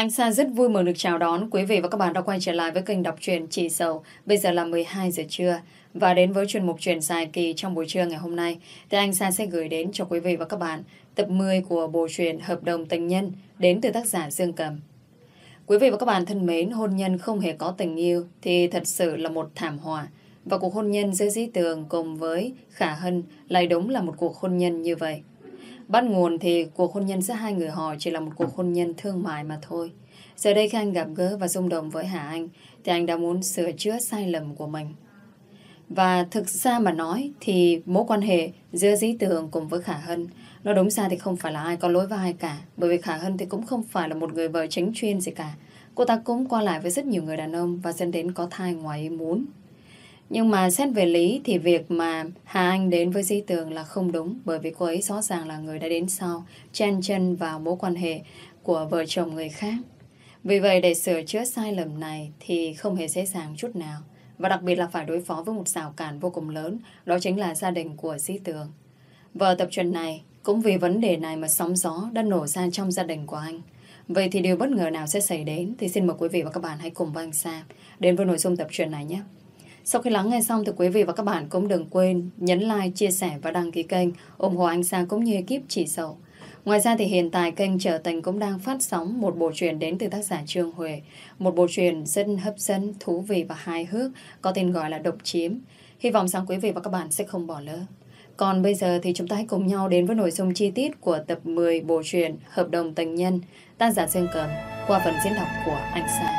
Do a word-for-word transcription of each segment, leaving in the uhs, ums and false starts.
Anh Sa rất vui mừng được chào đón quý vị và các bạn đã quay trở lại với kênh đọc truyện Chị Sầu. Bây giờ là mười hai giờ trưa và đến với chuyên mục truyện dài kỳ trong buổi trưa ngày hôm nay thì anh Sa sẽ gửi đến cho quý vị và các bạn tập mười của bộ truyện Hợp đồng tình nhân đến từ tác giả Dương Cầm. Quý vị và các bạn thân mến, hôn nhân không hề có tình yêu thì thật sự là một thảm họa. Và cuộc hôn nhân giữa Dĩ Tường cùng với Khả Hân lại đúng là một cuộc hôn nhân như vậy. Bắt nguồn thì cuộc hôn nhân giữa hai người họ chỉ là một cuộc hôn nhân thương mại mà thôi. Giờ đây khi anh gặp gỡ và rung động với Hà Anh thì anh đã muốn sửa chữa sai lầm của mình. Và thực ra mà nói thì mối quan hệ giữa Dĩ Tường cùng với Khả Hân, nó đúng ra thì không phải là ai có lỗi với ai cả. Bởi vì Khả Hân thì cũng không phải là một người vợ chính chuyên gì cả. Cô ta cũng qua lại với rất nhiều người đàn ông và dẫn đến có thai ngoài ý muốn. Nhưng mà xét về lý thì việc mà Hà Anh đến với Dĩ Tường là không đúng. Bởi vì cô ấy rõ ràng là người đã đến sau, chen chân vào mối quan hệ của vợ chồng người khác. Vì vậy để sửa chữa sai lầm này thì không hề dễ dàng chút nào. Và đặc biệt là phải đối phó với một rào cản vô cùng lớn. Đó chính là gia đình của Dĩ Tường. Và tập truyện này cũng vì vấn đề này mà sóng gió đã nổ ra trong gia đình của anh. Vậy thì điều bất ngờ nào sẽ xảy đến thì xin mời quý vị và các bạn hãy cùng với anh Sa đến với nội dung tập truyện này nhé. Sau khi lắng nghe xong thì quý vị và các bạn cũng đừng quên nhấn like, chia sẻ và đăng ký kênh ủng hộ anh Sa cũng như ekip Chị Sầu. Ngoài ra thì hiện tại kênh Trở Tình cũng đang phát sóng một bộ truyện đến từ tác giả Trương Huệ. Một bộ truyện rất hấp dẫn, thú vị và hài hước có tên gọi là Độc Chiếm. Hy vọng rằng quý vị và các bạn sẽ không bỏ lỡ. Còn bây giờ thì chúng ta hãy cùng nhau đến với nội dung chi tiết của tập mười bộ truyện Hợp đồng tình nhân, tác giả Dương Cầm qua phần diễn đọc của anh Sa.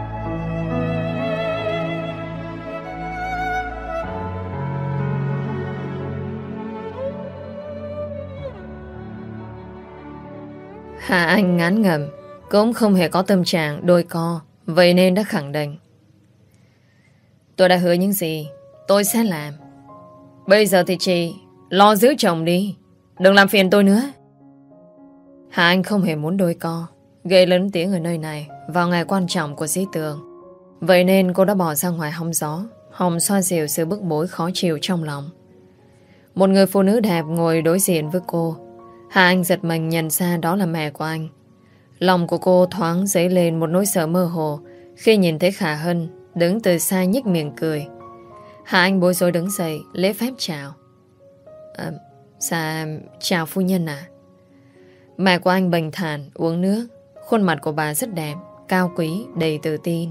Hà Anh ngán ngẩm, cũng không hề có tâm trạng đôi co, vậy nên đã khẳng định: tôi đã hứa những gì tôi sẽ làm. Bây giờ thì chị lo giữ chồng đi, đừng làm phiền tôi nữa. Hà Anh không hề muốn đôi co, gây lớn tiếng ở nơi này vào ngày quan trọng của Dĩ Tường. Vậy nên cô đã bỏ ra ngoài hóng gió, hòng xoa dịu sự bức bối khó chịu trong lòng. Một người phụ nữ đẹp ngồi đối diện với cô. Hà Anh giật mình nhận ra đó là mẹ của anh. Lòng của cô thoáng dấy lên một nỗi sợ mơ hồ khi nhìn thấy Khả Hân đứng từ xa nhếch miệng cười. Hà Anh bối rối đứng dậy, lễ phép chào. À, dạ, chào phu nhân à. Mẹ của anh bình thản uống nước. Khuôn mặt của bà rất đẹp, cao quý, đầy tự tin.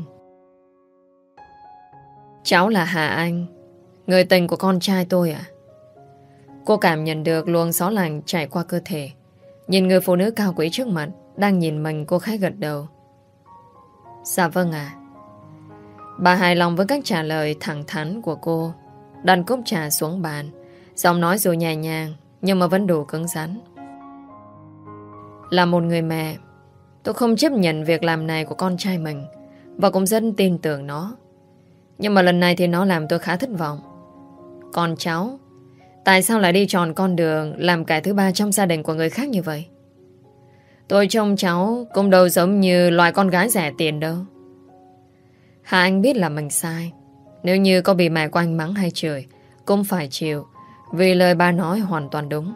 Cháu là Hà Anh, người tình của con trai tôi à? Cô cảm nhận được luồng gió lạnh chảy qua cơ thể. Nhìn người phụ nữ cao quý trước mặt đang nhìn mình, cô khẽ gật đầu. Dạ vâng ạ. Bà hài lòng với cách trả lời thẳng thắn của cô, đặt cốc trà xuống bàn. Giọng nói dù nhẹ nhàng nhưng mà vẫn đủ cứng rắn. Là một người mẹ, tôi không chấp nhận việc làm này của con trai mình, và cũng rất tin tưởng nó. Nhưng mà lần này thì nó làm tôi khá thất vọng. Còn cháu, tại sao lại đi chọn con đường làm kẻ thứ ba trong gia đình của người khác như vậy? Tôi trông cháu cũng đâu giống như loài con gái rẻ tiền đâu. Hà Anh biết là mình sai. Nếu như có bị mẹ của anh mắng hay chửi cũng phải chịu, vì lời bà nói hoàn toàn đúng.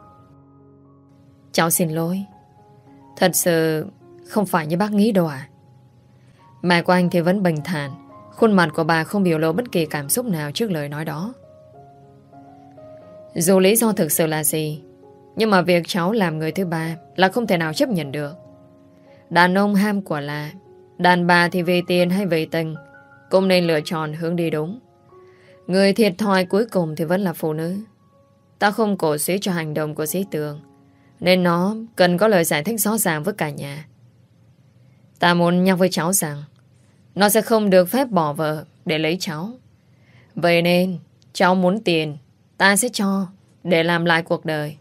Cháu xin lỗi. Thật sự không phải như bác nghĩ đâu à? Mẹ của anh thì vẫn bình thản. Khuôn mặt của bà không biểu lộ bất kỳ cảm xúc nào trước lời nói đó. Dù lý do thực sự là gì, nhưng mà việc cháu làm người thứ ba là không thể nào chấp nhận được. Đàn ông ham của là, đàn bà thì vì tiền hay vì tình cũng nên lựa chọn hướng đi đúng. Người thiệt thòi cuối cùng thì vẫn là phụ nữ. Ta không cổ suý cho hành động của Dĩ Tường, nên nó cần có lời giải thích rõ ràng với cả nhà. Ta muốn nhắc với cháu rằng nó sẽ không được phép bỏ vợ để lấy cháu. Vậy nên cháu muốn tiền, ta sẽ cho để làm lại cuộc đời.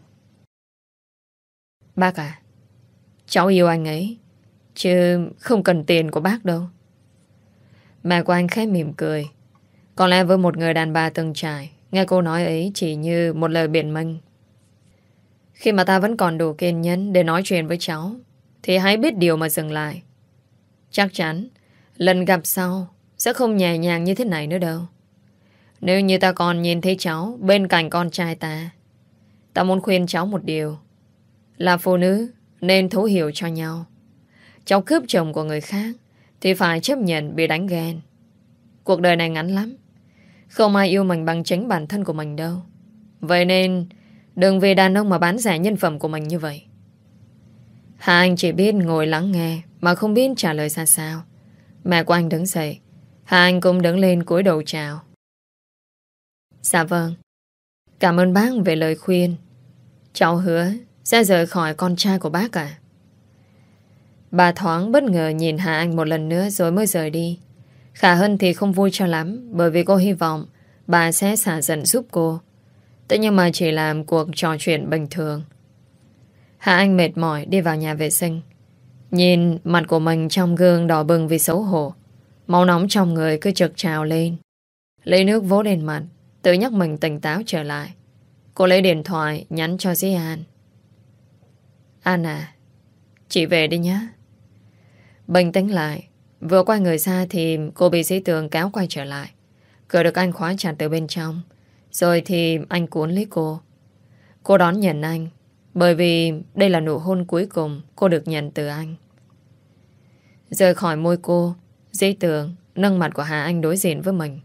Bác à, cháu yêu anh ấy, chứ không cần tiền của bác đâu. Mẹ của anh khẽ mỉm cười. Có lẽ với một người đàn bà từng trải, nghe cô nói ấy chỉ như một lời biện minh. Khi mà ta vẫn còn đủ kiên nhẫn để nói chuyện với cháu, thì hãy biết điều mà dừng lại. Chắc chắn lần gặp sau sẽ không nhẹ nhàng như thế này nữa đâu. Nếu như ta còn nhìn thấy cháu bên cạnh con trai ta, ta muốn khuyên cháu một điều, là phụ nữ nên thấu hiểu cho nhau. cháu cướp chồng của người khác thì phải chấp nhận bị đánh ghen. Cuộc đời này ngắn lắm, không ai yêu mình bằng chính bản thân của mình đâu. Vậy nên đừng vì đàn ông mà bán rẻ nhân phẩm của mình như vậy. Hà Anh chỉ biết ngồi lắng nghe mà không biết trả lời ra sao. Mẹ của anh đứng dậy, Hà Anh cũng đứng lên cúi đầu chào. Dạ vâng, cảm ơn bác về lời khuyên. Cháu hứa sẽ rời khỏi con trai của bác à. Bà thoáng bất ngờ nhìn Hà Anh một lần nữa rồi mới rời đi. Khả Hân thì không vui cho lắm, bởi vì cô hy vọng bà sẽ xả giận giúp cô. Thế nhưng mà chỉ làm cuộc trò chuyện bình thường. Hà Anh mệt mỏi đi vào nhà vệ sinh. Nhìn mặt của mình trong gương đỏ bừng vì xấu hổ. Máu nóng trong người cứ trực trào lên. Lấy nước vỗ lên mặt, tự nhắc mình tỉnh táo trở lại. Cô lấy điện thoại nhắn cho Dĩ An. An à, chị về đi nhé. Bình tĩnh lại, vừa quay người ra thì cô bị Dĩ Tường kéo quay trở lại. Cửa được anh khóa chặt từ bên trong. Rồi thì anh cuốn lấy cô. Cô đón nhận anh, bởi vì đây là nụ hôn cuối cùng cô được nhận từ anh. Rời khỏi môi cô, Dĩ Tường nâng mặt của Hà Anh đối diện với mình.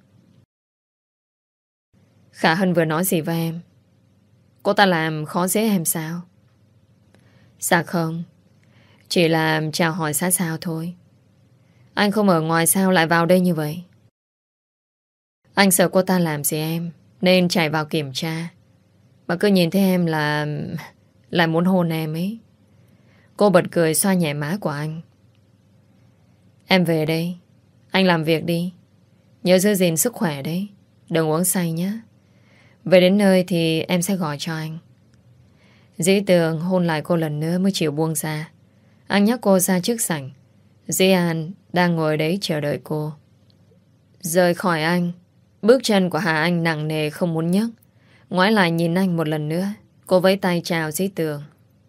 Khả Hân vừa nói gì với em? Cô ta làm khó dễ em sao? Dạ không, chỉ là chào hỏi xã sao thôi. Anh không ở ngoài sao lại vào đây như vậy? Anh sợ cô ta làm gì em nên chạy vào kiểm tra. Mà cứ nhìn thấy em là lại muốn hôn em ấy. Cô bật cười xoa nhẹ má của anh. Em về đây, anh làm việc đi. Nhớ giữ gìn sức khỏe đấy, đừng uống say nhé. Về đến nơi thì em sẽ gọi cho anh. Dĩ Tường hôn lại cô lần nữa mới chịu buông ra. Anh nhắc cô ra trước sảnh. Dĩ An đang ngồi đấy chờ đợi cô. Rời khỏi anh, bước chân của Hà Anh nặng nề không muốn nhấc. Ngoái lại nhìn anh một lần nữa. Cô vẫy tay chào Dĩ Tường.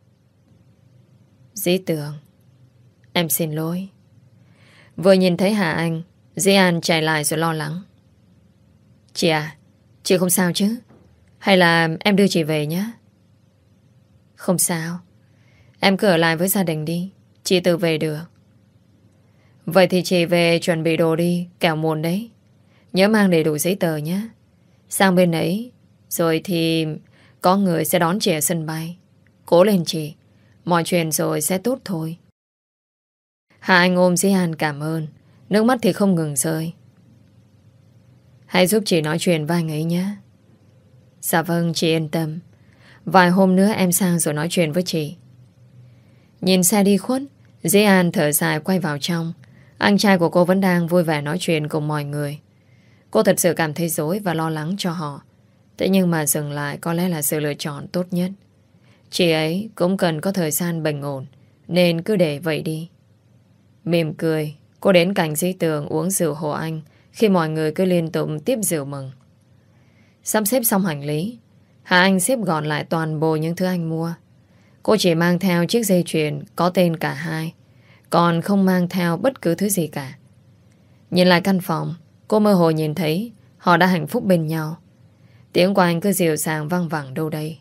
Dĩ Tường, em xin lỗi. Vừa nhìn thấy Hà Anh, Dĩ An chạy lại rồi lo lắng. Chị à, chị không sao chứ? Hay là em đưa chị về nhé? Không sao, em cứ ở lại với gia đình đi, chị tự về được. Vậy thì chị về chuẩn bị đồ đi, kẻo muộn đấy. Nhớ mang đầy đủ giấy tờ nhé. Sang bên ấy, rồi thì có người sẽ đón chị ở sân bay. Cố lên chị, mọi chuyện rồi sẽ tốt thôi. Hà Anh ôm Dĩ An cảm ơn, nước mắt thì không ngừng rơi. Hãy giúp chị nói chuyện với anh ấy nhé. Dạ vâng, chị yên tâm. Vài hôm nữa em sang rồi nói chuyện với chị. Nhìn xe đi khuất, Dĩ An thở dài quay vào trong. Anh trai của cô vẫn đang vui vẻ nói chuyện cùng mọi người. Cô thật sự cảm thấy rối và lo lắng cho họ. Thế nhưng mà dừng lại có lẽ là sự lựa chọn tốt nhất. Chị ấy cũng cần có thời gian bình ổn, nên cứ để vậy đi. Mỉm cười, cô đến cạnh Dĩ Tường uống rượu hộ anh, khi mọi người cứ liên tục tiếp rượu mừng. Sắp xếp xong hành lý, Hà Anh xếp gọn lại toàn bộ những thứ anh mua. Cô chỉ mang theo chiếc dây chuyền có tên cả hai, còn không mang theo bất cứ thứ gì cả. Nhìn lại căn phòng, cô mơ hồ nhìn thấy họ đã hạnh phúc bên nhau. Tiếng của anh cứ dịu dàng vang vẳng đâu đây.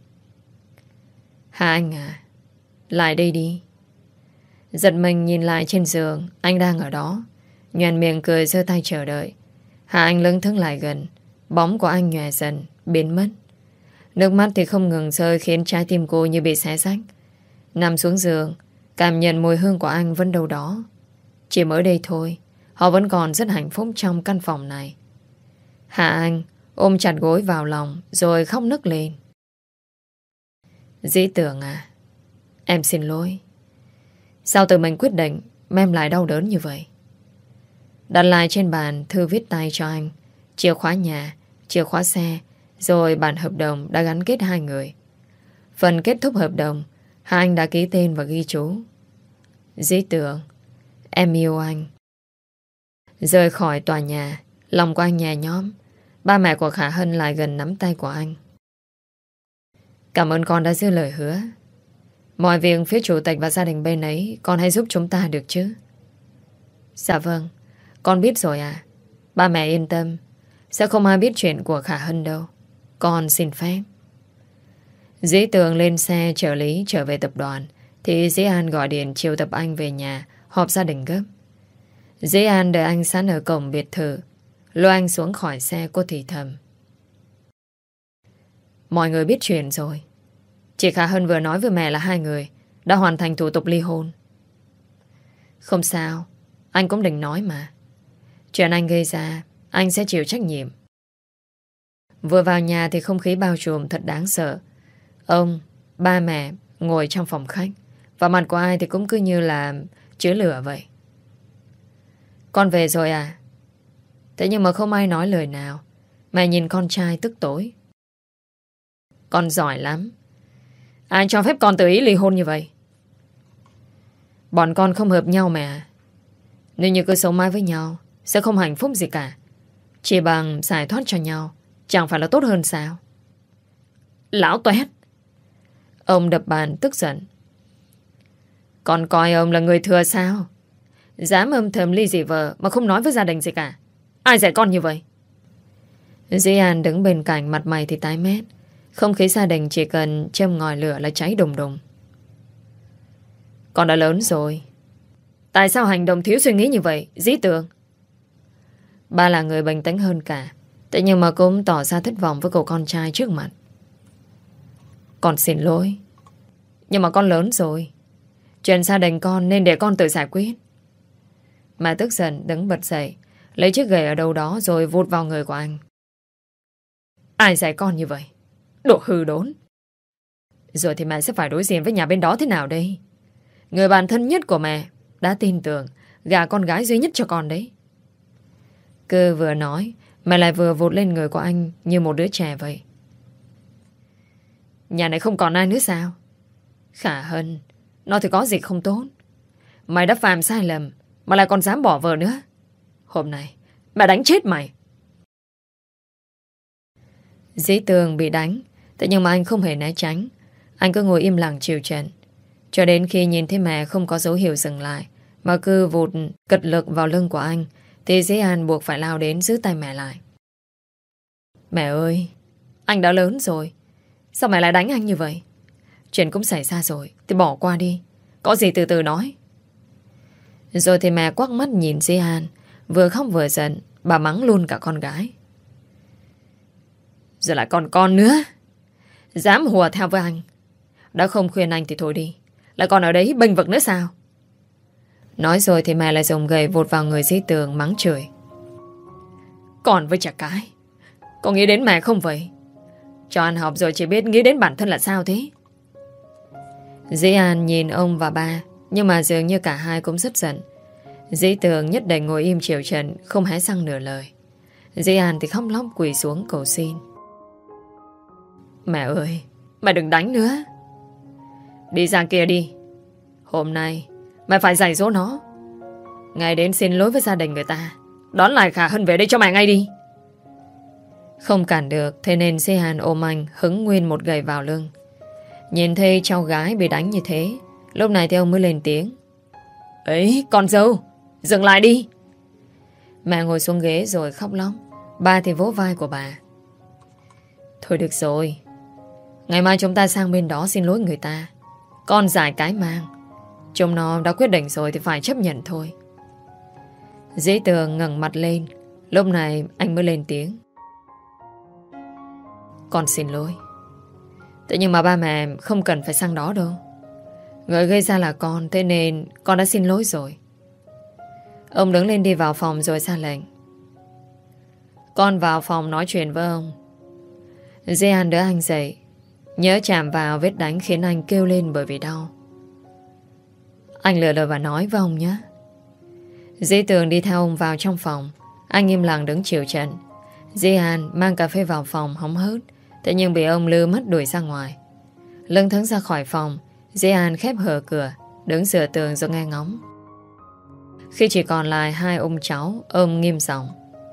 Hà Anh à, lại đây đi. Giật mình nhìn lại trên giường, anh đang ở đó. Nhoẻn miệng cười giơ tay chờ đợi. Hà Anh lững thững lại gần. Bóng của anh nhòe dần, biến mất. Nước mắt thì không ngừng rơi khiến trái tim cô như bị xé rách. Nằm xuống giường, cảm nhận mùi hương của anh vẫn đâu đó. Chỉ mới đây thôi, họ vẫn còn rất hạnh phúc trong căn phòng này. Hà Anh ôm chặt gối vào lòng rồi khóc nức lên. Dĩ Tường à, em xin lỗi. Sao tự mình quyết định mà em lại đau đớn như vậy? Đặt lại trên bàn thư viết tay cho anh, chìa khóa nhà, chìa khóa xe, rồi bản hợp đồng đã gắn kết hai người. Phần kết thúc hợp đồng, Hà Anh đã ký tên và ghi chú. Dĩ Tường, em yêu anh. Rời khỏi tòa nhà, lòng của anh nhẹ nhõm. Ba mẹ của Khả Hân lại gần nắm tay của anh. Cảm ơn con đã giữ lời hứa. Mọi việc phía chủ tịch và gia đình bên ấy con hãy giúp chúng ta được chứ? Dạ vâng, con biết rồi à. Ba mẹ yên tâm, sẽ không ai biết chuyện của Khả Hân đâu. Con xin phép. Dĩ Tường lên xe chở Lý trở về tập đoàn, thì Dĩ An gọi điện triệu tập anh về nhà họp gia đình gấp. Dĩ An đợi anh sẵn ở cổng biệt thự. Lôi anh xuống khỏi xe, cô thì thầm: Mọi người biết chuyện rồi. Chị Khả Hân vừa nói với mẹ là hai người đã hoàn thành thủ tục ly hôn. Không sao, anh cũng định nói mà. Chuyện anh gây ra, anh sẽ chịu trách nhiệm. Vừa vào nhà thì không khí bao trùm thật đáng sợ. Ông, ba mẹ ngồi trong phòng khách, và mặt của ai thì cũng cứ như là chứa lửa vậy. Con về rồi à? Thế nhưng mà không ai nói lời nào. Mẹ nhìn con trai tức tối. Con giỏi lắm. Ai cho phép con tự ý ly hôn như vậy? Bọn con không hợp nhau mẹ. Nếu như cứ sống mãi với nhau sẽ không hạnh phúc gì cả. Chỉ bằng giải thoát cho nhau chẳng phải là tốt hơn sao? Lão toét! Ông đập bàn tức giận. Con coi ông là người thừa sao? Dám âm thầm ly dị vợ mà không nói với gia đình gì cả. Ai dạy con như vậy? Dĩ An đứng bên cạnh, mặt mày thì tái mét. Không khí gia đình chỉ cần châm ngòi lửa là cháy đùng đùng. Con đã lớn rồi. Tại sao hành động thiếu suy nghĩ như vậy, Dĩ Tường? Ba là người bình tĩnh hơn cả. Thế nhưng mà cũng tỏ ra thất vọng với cậu con trai trước mặt. Con xin lỗi. Nhưng mà con lớn rồi. Chuyện gia đình con nên để con tự giải quyết. Mà tức giận đứng bật dậy, lấy chiếc gậy ở đâu đó rồi vụt vào người của anh. Ai dạy con như vậy? Đồ hư đốn. Rồi thì mẹ sẽ phải đối diện với nhà bên đó thế nào đây? Người bạn thân nhất của mẹ đã tin tưởng gả con gái duy nhất cho con đấy. Cứ vừa nói mẹ lại vừa vụt lên người của anh như một đứa trẻ vậy. Nhà này không còn ai nữa sao? Khả Hân, nó thì có gì không tốt. Mày đã phạm sai lầm mà lại còn dám bỏ vợ nữa. Hôm nay mẹ đánh chết mày. Dĩ Tường bị đánh, thế nhưng mà anh không hề né tránh. Anh cứ ngồi im lặng chịu trận, cho đến khi nhìn thấy mẹ không có dấu hiệu dừng lại mà cứ vụt cật lực vào lưng của anh, thì Dĩ An buộc phải lao đến giữ tay mẹ lại. Mẹ ơi, anh đã lớn rồi, sao mẹ lại đánh anh như vậy? Chuyện cũng xảy ra rồi thì bỏ qua đi, có gì từ từ nói. Rồi thì mẹ quắc mắt nhìn Dĩ An, vừa khóc vừa giận. Bà mắng luôn cả con gái. Giờ lại còn con nữa, dám hùa theo với anh. Đã không khuyên anh thì thôi đi, lại còn ở đấy bênh vực nữa sao? Nói rồi thì mẹ lại dùng gậy vụt vào người Dĩ Tường mắng chửi. Còn với chả cái, có nghĩ đến mẹ không vậy? Cho ăn học rồi chỉ biết nghĩ đến bản thân là sao thế? Dĩ An nhìn ông và ba, nhưng mà dường như cả hai cũng rất giận. Dĩ Tường nhất định ngồi im chịu trận, không hé răng nửa lời. Dĩ An thì khóc lóc quỳ xuống cầu xin. Mẹ ơi, mẹ đừng đánh nữa. Đi ra kia đi. Hôm nay mẹ phải dạy dỗ nó. Ngày đến xin lỗi với gia đình người ta, đón lại Khả Hân về đây cho mẹ ngay đi. Không cản được, thế nên Dĩ An ôm anh hứng nguyên một gậy vào lưng. Nhìn thấy cháu gái bị đánh như thế, lúc này thì ông mới lên tiếng. Ấy, con dâu, dừng lại đi. Mẹ ngồi xuống ghế rồi khóc lóc. Ba thì vỗ vai của bà. Thôi được rồi, ngày mai chúng ta sang bên đó xin lỗi người ta. Con giải cái mang, chúng nó đã quyết định rồi thì phải chấp nhận thôi. Dĩ Tường ngẩng mặt lên. Lúc này anh mới lên tiếng. Con xin lỗi. Thế nhưng mà ba mẹ không cần phải sang đó đâu. Người gây ra là con, thế nên con đã xin lỗi rồi. Ông đứng lên đi vào phòng rồi ra lệnh. Con vào phòng nói chuyện với ông. Dĩ An đỡ anh dậy. Nhớ chạm vào vết đánh khiến anh kêu lên bởi vì đau. Anh lựa lời và nói với ông nhé. Dĩ Tường đi theo ông vào trong phòng. Anh im lặng đứng chịu trận. Dĩ An mang cà phê vào phòng hóng hớt, thế nhưng bị ông lư mất đuổi ra ngoài. Lưng thững ra khỏi phòng, Dĩ An khép hờ cửa, đứng dựa tường rồi nghe ngóng. Khi chỉ còn lại hai ông cháu, ông nghiêm giọng.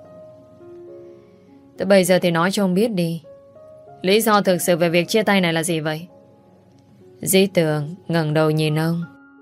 Từ bây giờ thì nói cho ông biết đi, lý do thực sự về việc chia tay này là gì vậy? Dĩ Tường ngẩng đầu nhìn ông.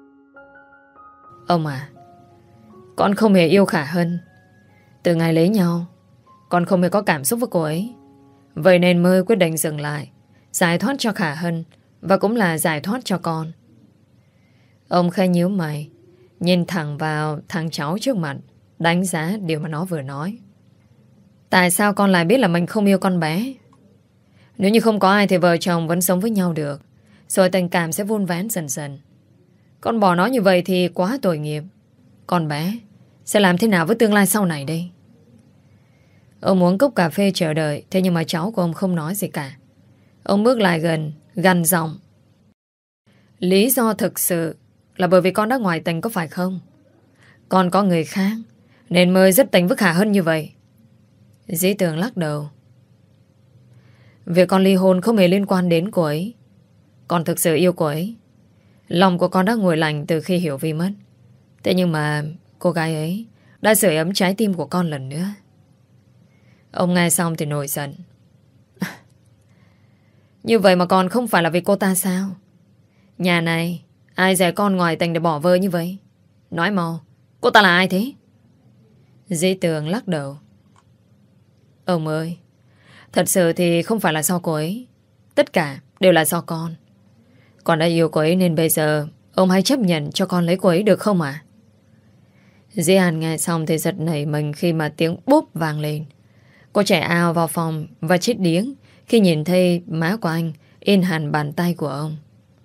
Ông à, con không hề yêu Khả Hân. Từ ngày lấy nhau, con không hề có cảm xúc với cô ấy. Vậy nên mới quyết định dừng lại, giải thoát cho Khả Hân, và cũng là giải thoát cho con. Ông khẽ nhíu mày, nhìn thẳng vào thằng cháu trước mặt, đánh giá điều mà nó vừa nói. Tại sao con lại biết là mình không yêu con bé? Nếu như không có ai thì vợ chồng vẫn sống với nhau được, rồi tình cảm sẽ vun vén dần dần. Con bỏ nó như vậy thì quá tội nghiệp. Con bé sẽ làm thế nào với tương lai sau này đây? Ông uống cốc cà phê chờ đợi, thế nhưng mà cháu của ông không nói gì cả. Ông bước lại gần, gằn giọng. Lý do thực sự là bởi vì con đã ngoại tình có phải không? Con có người khác nên mới rất tình với Khả Hân như vậy. Dĩ Tường lắc đầu. Việc con ly hôn không hề liên quan đến cô ấy. Con thực sự yêu cô ấy. Lòng của con đã nguội lạnh từ khi Hiểu Vi mất. Thế nhưng mà cô gái ấy đã sưởi ấm trái tim của con lần nữa. Ông nghe xong thì nổi giận. Như vậy mà còn không phải là vì cô ta sao? Nhà này ai dạy con ngoại tình để bỏ vơ như vậy? Nói mau, cô ta là ai thế? Dĩ Tường lắc đầu. Ông ơi, thật sự thì không phải là do cô ấy. Tất cả đều là do con. Con đã yêu cô ấy nên bây giờ ông hãy chấp nhận cho con lấy cô ấy được không ạ? À? Dĩ An nghe xong thì giật nảy mình khi mà tiếng bốp vang lên. Cô chạy ao vào phòng và chết điếng khi nhìn thấy má của anh in hẳn bàn tay của ông.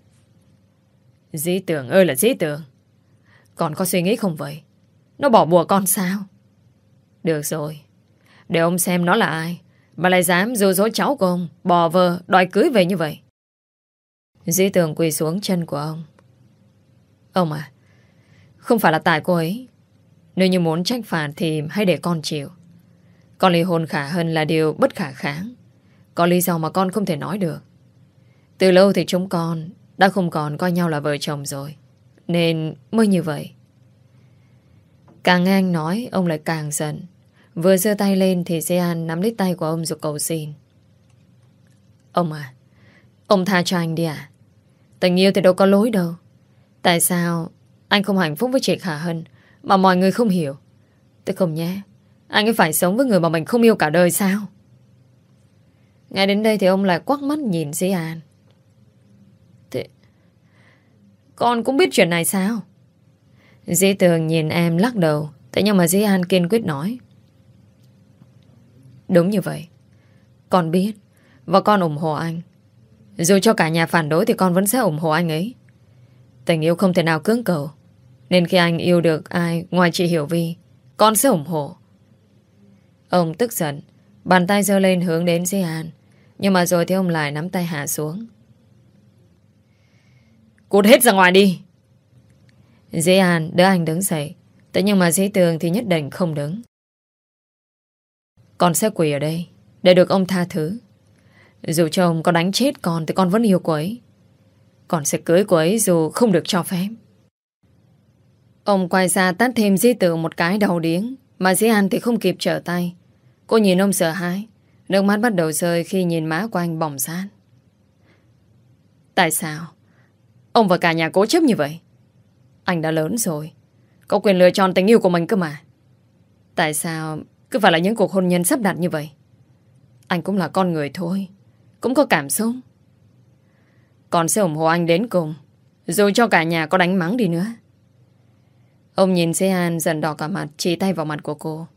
Dĩ Tường ơi là Dĩ Tường, con có suy nghĩ không vậy? Nó bỏ bùa con sao? Được rồi, để ông xem nó là ai mà lại dám dụ dỗ cháu của ông bỏ vợ đòi cưới về như vậy. Dĩ Tường quỳ xuống chân của ông. Ông à, không phải là tại cô ấy. Nếu như muốn trách phạt thì hãy để con chịu. Con ly hôn Khả Hân là điều bất khả kháng. Có lý do mà con không thể nói được. Từ lâu thì chúng con đã không còn coi nhau là vợ chồng rồi, nên mới như vậy. Càng nghe anh nói, ông lại càng giận. Vừa giơ tay lên thì Sean nắm lấy tay của ông rồi cầu xin. Ông à, ông tha cho anh đi à? Tình yêu thì đâu có lỗi đâu. Tại sao anh không hạnh phúc với chị Khả Hân mà mọi người không hiểu? Tôi không nhé, anh ấy phải sống với người mà mình không yêu cả đời sao? Ngay đến đây thì ông lại quắc mắt nhìn Dĩ An. Thế con cũng biết chuyện này sao? Dĩ Tường nhìn em lắc đầu. Thế nhưng mà Dĩ An kiên quyết nói. Đúng như vậy, con biết và con ủng hộ anh. Dù cho cả nhà phản đối thì con vẫn sẽ ủng hộ anh ấy. Tình yêu không thể nào cưỡng cầu, nên khi anh yêu được ai ngoài chị Hiểu Vi, con sẽ ủng hộ. Ông tức giận, bàn tay giơ lên hướng đến Dĩ An, nhưng mà rồi thì ông lại nắm tay hạ xuống. Cút hết ra ngoài đi. Dĩ An đỡ anh đứng dậy. Thế nhưng mà Dĩ Tường thì nhất định không đứng. Con sẽ quỳ ở đây để được ông tha thứ. Dù cho ông có đánh chết con thì con vẫn yêu cô ấy. Con sẽ cưới cô ấy dù không được cho phép. Ông quay ra tát thêm Dĩ Tường một cái đầu điếng, mà Dĩ An thì không kịp trở tay. Cô nhìn ông sợ hãi, nước mắt bắt đầu rơi khi nhìn má của anh bỏng rát. Tại sao ông và cả nhà cố chấp như vậy? Anh đã lớn rồi, có quyền lựa chọn tình yêu của mình cơ mà. Tại sao cứ phải là những cuộc hôn nhân sắp đặt như vậy? Anh cũng là con người thôi, cũng có cảm xúc. Con sẽ ủng hộ anh đến cùng, dù cho cả nhà có đánh mắng đi nữa. Ông nhìn Sean dần đỏ cả mặt, chỉ tay vào mặt của cô.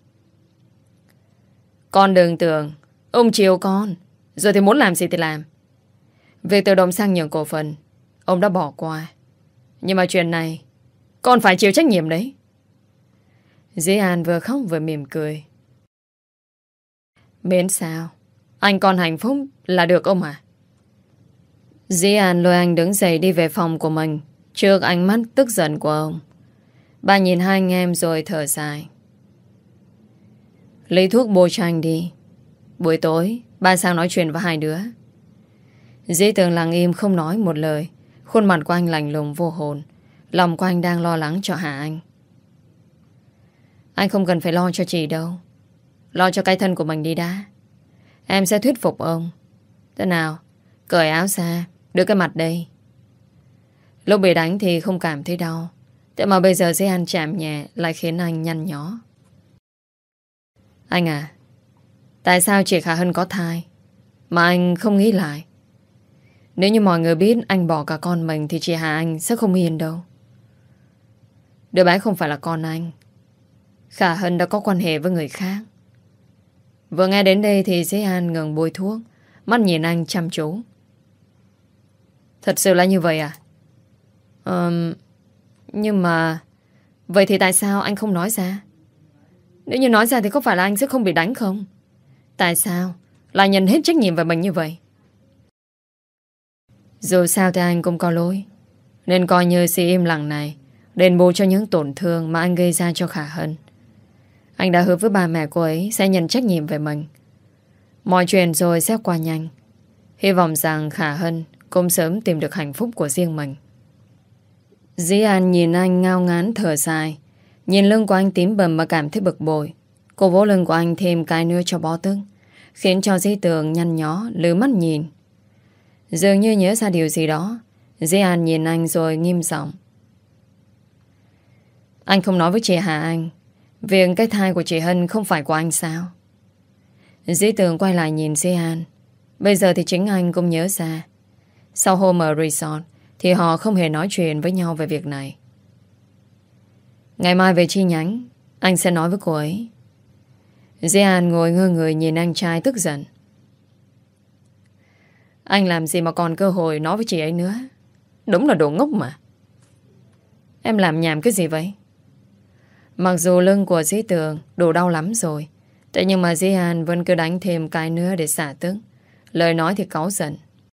Con đừng tưởng ông chiều con rồi thì muốn làm gì thì làm. Việc tự động sang nhượng cổ phần ông đã bỏ qua, nhưng mà chuyện này con phải chịu trách nhiệm đấy. Dĩ An vừa khóc vừa mỉm cười. Miễn sao anh còn hạnh phúc là được ông à? Dĩ An lôi anh đứng dậy đi về phòng của mình trước ánh mắt tức giận của ông. Bà nhìn hai anh em rồi thở dài. Lấy thuốc bôi cho anh đi. Buổi tối ba sang nói chuyện với hai đứa. Dĩ Tường lặng im không nói một lời. Khuôn mặt của anh lạnh lùng vô hồn. Lòng của anh đang lo lắng cho Hà Anh. Anh không cần phải lo cho chị đâu. Lo cho cái thân của mình đi đã. Em sẽ thuyết phục ông. Thế nào, cởi áo ra, đưa cái mặt đây. Lúc bị đánh thì không cảm thấy đau. Thế mà bây giờ Dĩ An chạm nhẹ lại khiến anh nhăn nhó. Anh à, tại sao chị Khả Hân có thai mà anh không nghĩ lại? Nếu như mọi người biết anh bỏ cả con mình thì chị Hà Anh sẽ không yên đâu. Đứa bé không phải là con anh. Khả Hân đã có quan hệ với người khác. Vừa nghe đến đây thì Dĩ An ngừng bôi thuốc, mắt nhìn anh chăm chú. Thật sự là như vậy à? Ờm... Nhưng mà... Vậy thì tại sao anh không nói ra? Nếu như nói ra thì có phải là anh sẽ không bị đánh không? Tại sao lại nhận hết trách nhiệm về mình như vậy? Dù sao thì anh cũng có lỗi, nên coi như sự im lặng này đền bù cho những tổn thương mà anh gây ra cho Khả Hân. Anh đã hứa với ba mẹ cô ấy sẽ nhận trách nhiệm về mình. Mọi chuyện rồi sẽ qua nhanh. Hy vọng rằng Khả Hân cũng sớm tìm được hạnh phúc của riêng mình. Dĩ An nhìn anh ngao ngán thở dài, nhìn lưng của anh tím bầm mà cảm thấy bực bội. Cô vỗ lưng của anh thêm cái nữa cho bó tức, khiến cho Dĩ Tường nhăn nhó lứa mắt nhìn. Dường như nhớ ra điều gì đó, Dĩ An nhìn anh rồi nghiêm giọng. Anh không nói với chị Hà Anh việc cái thai của chị Hân không phải của anh sao? Dĩ Tường quay lại nhìn Dĩ An. Bây giờ thì chính anh cũng nhớ ra, sau hôm ở resort thì họ không hề nói chuyện với nhau về việc này. Ngày mai về chi nhánh, anh sẽ nói với cô ấy. Dĩ An ngồi ngơ người nhìn anh trai tức giận. Anh làm gì mà còn cơ hội nói với chị ấy nữa? Đúng là đồ ngốc mà. Em làm nhảm cái gì vậy? Mặc dù lưng của Dĩ Tường đủ đau lắm rồi, thế nhưng mà Dĩ An vẫn cứ đánh thêm cái nữa để xả tức. Lời nói thì cáu giận.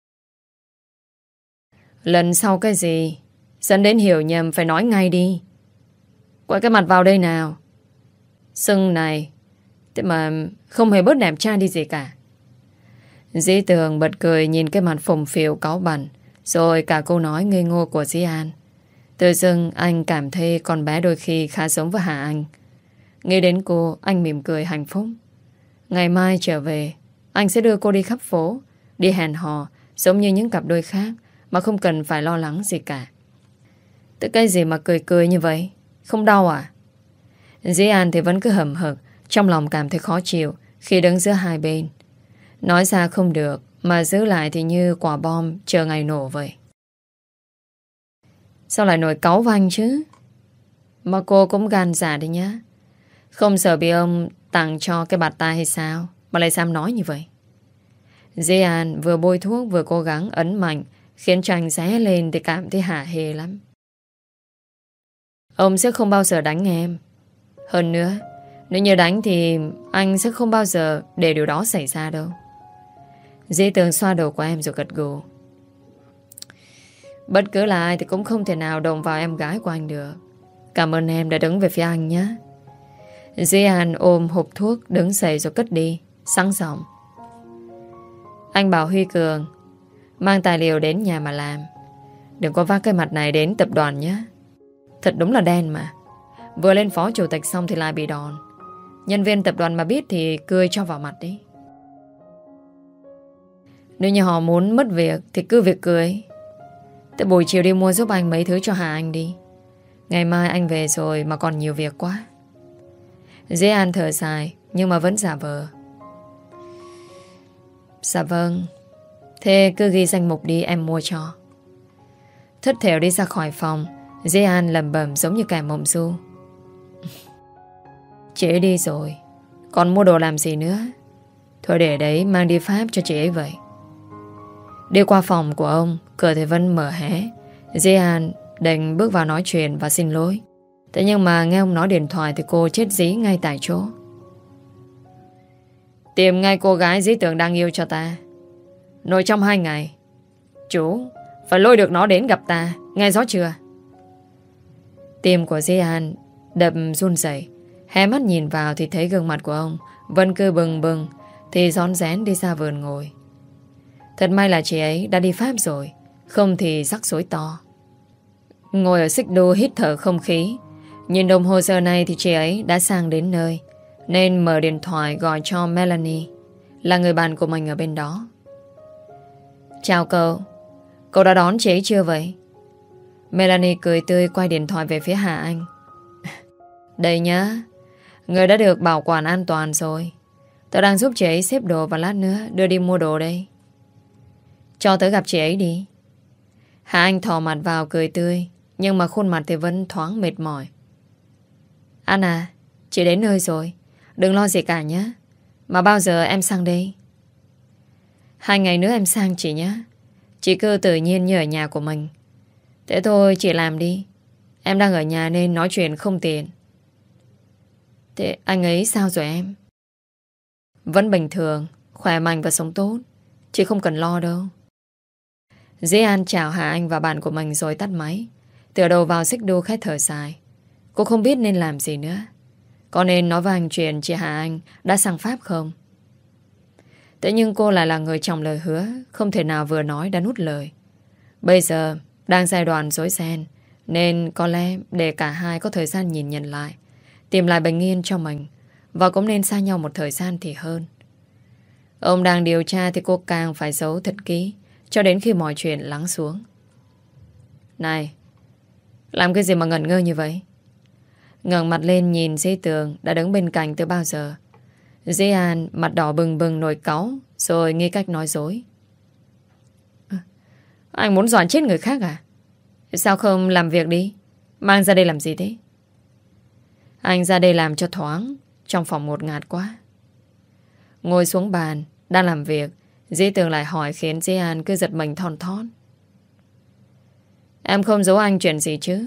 Lần sau cái gì dẫn đến hiểu nhầm phải nói ngay đi. Quay cái mặt vào đây nào. Sưng này thế mà không hề bớt đẹp trai đi gì cả. Dĩ Tường bật cười nhìn cái mặt phồng phìu cáu bẩn, rồi cả câu nói ngây ngô của Dĩ An. Tự dưng anh cảm thấy con bé đôi khi khá giống với Hà Anh. Nghĩ đến cô, anh mỉm cười hạnh phúc. Ngày mai trở về, anh sẽ đưa cô đi khắp phố, đi hẹn hò giống như những cặp đôi khác, mà không cần phải lo lắng gì cả. Tức cái gì mà cười cười như vậy? Không đau à? Dĩ An thì vẫn cứ hậm hực, trong lòng cảm thấy khó chịu khi đứng giữa hai bên. Nói ra không được, mà giữ lại thì như quả bom chờ ngày nổ vậy. Sao lại nổi cáu với anh chứ? Mà cô cũng gan dạ đi nhá. Không sợ bị ông tặng cho cái bạt tai hay sao mà lại dám nói như vậy? Dĩ An vừa bôi thuốc vừa cố gắng ấn mạnh, khiến cho anh ré lên thì cảm thấy hả hê lắm. Ông sẽ không bao giờ đánh em. Hơn nữa, nếu như đánh thì anh sẽ không bao giờ để điều đó xảy ra đâu. Dĩ Tường xoa đầu của em rồi gật gù. Bất cứ là ai thì cũng không thể nào động vào em gái của anh được. Cảm ơn em đã đứng về phía anh nhé. Dĩ An ôm hộp thuốc đứng dậy rồi cất đi, sáng giọng. Anh bảo Huy Cường mang tài liệu đến nhà mà làm. Đừng có vác cái mặt này đến tập đoàn nhé. Thật đúng là đen mà. Vừa lên phó chủ tịch xong thì lại bị đòn. Nhân viên tập đoàn mà biết thì cười cho vào mặt đi. Nếu như họ muốn mất việc thì cứ việc cười. Tới buổi chiều đi mua giúp anh mấy thứ cho Hà Anh đi. Ngày mai anh về rồi mà còn nhiều việc quá. Dĩ An thở dài nhưng mà vẫn giả vờ. Dạ vâng. Thế cứ ghi danh mục đi, em mua cho. Thất thểu đi ra khỏi phòng, Dĩ An lẩm bẩm giống như kẻ mộng du. Chị ấy đi rồi, còn mua đồ làm gì nữa? Thôi để đấy mang đi Pháp cho chị ấy vậy. Đi qua phòng của ông, cửa thì vẫn mở hé. Dĩ An định bước vào nói chuyện và xin lỗi. Thế nhưng mà nghe ông nói điện thoại thì cô chết dí ngay tại chỗ. Tìm ngay cô gái Dĩ Tường đang yêu cho ta. Nội trong hai ngày chú phải lôi được nó đến gặp ta. Nghe rõ chưa? Tim của Dĩ An đập run rẩy, hé mắt nhìn vào thì thấy gương mặt của ông vẫn cứ bừng bừng, thì rón rén đi ra vườn ngồi. Thật may là chị ấy đã đi Pháp rồi, không thì rắc rối to. Ngồi ở xích đu hít thở không khí, nhìn đồng hồ giờ này thì chị ấy đã sang đến nơi, nên mở điện thoại gọi cho Melanie, là người bạn của mình ở bên đó. Chào cậu. Cậu đã đón chị ấy chưa vậy? Melanie cười tươi quay điện thoại về phía Hà Anh. Đây nhá, người đã được bảo quản an toàn rồi. Tớ đang giúp chị ấy xếp đồ và lát nữa đưa đi mua đồ đây. Cho tớ gặp chị ấy đi. Hà Anh thò mặt vào cười tươi, nhưng mà khuôn mặt thì vẫn thoáng mệt mỏi. An à, chị đến nơi rồi. Đừng lo gì cả nhé. Mà bao giờ em sang đây? Hai ngày nữa em sang chị nhé. Chị cứ tự nhiên như ở nhà của mình. Thế thôi chị làm đi. Em đang ở nhà nên nói chuyện không tiện. Thế anh ấy sao rồi em? Vẫn bình thường, khỏe mạnh và sống tốt. Chị không cần lo đâu. Dĩ An chào Hà Anh và bạn của mình rồi tắt máy. Tựa đầu vào xích đu khét thở dài. Cô không biết nên làm gì nữa. Có nên nói với anh chuyện chị Hà Anh đã sang Pháp không? Thế nhưng cô lại là người trọng lời hứa, không thể nào vừa nói đã nuốt lời. Bây giờ đang giai đoạn rối ren, nên có lẽ để cả hai có thời gian nhìn nhận lại, tìm lại bình yên cho mình, và cũng nên xa nhau một thời gian thì hơn. Ông đang điều tra thì cô càng phải giấu thật kỹ, cho đến khi mọi chuyện lắng xuống. Này, làm cái gì mà ngẩn ngơ như vậy? Ngẩng mặt lên nhìn Dĩ Tường đã đứng bên cạnh từ bao giờ. Dĩ An mặt đỏ bừng bừng nổi cáu, rồi nghĩ cách nói dối. À, anh muốn dọa chết người khác à? Sao không làm việc đi? Mang ra đây làm gì thế? Anh ra đây làm cho thoáng, trong phòng ngột ngạt quá. Ngồi xuống bàn, đang làm việc, Dĩ Tường lại hỏi khiến Dĩ An cứ giật mình thon thót. Em không giấu anh chuyện gì chứ?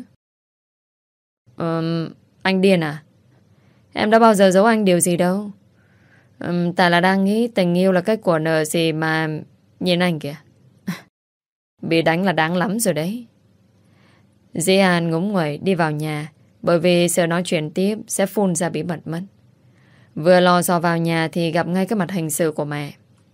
Ừm, anh điên à? Em đã bao giờ giấu anh điều gì đâu. Ừm, tại là đang nghĩ tình yêu là cái của nợ gì mà... Nhìn anh kìa. Bị đánh là đáng lắm rồi đấy. Dĩ An ngúng nguẩy đi vào nhà, bởi vì sợ nói chuyện tiếp sẽ phun ra bí mật mất. Vừa lo dò vào nhà thì gặp ngay cái mặt hình sự của mẹ.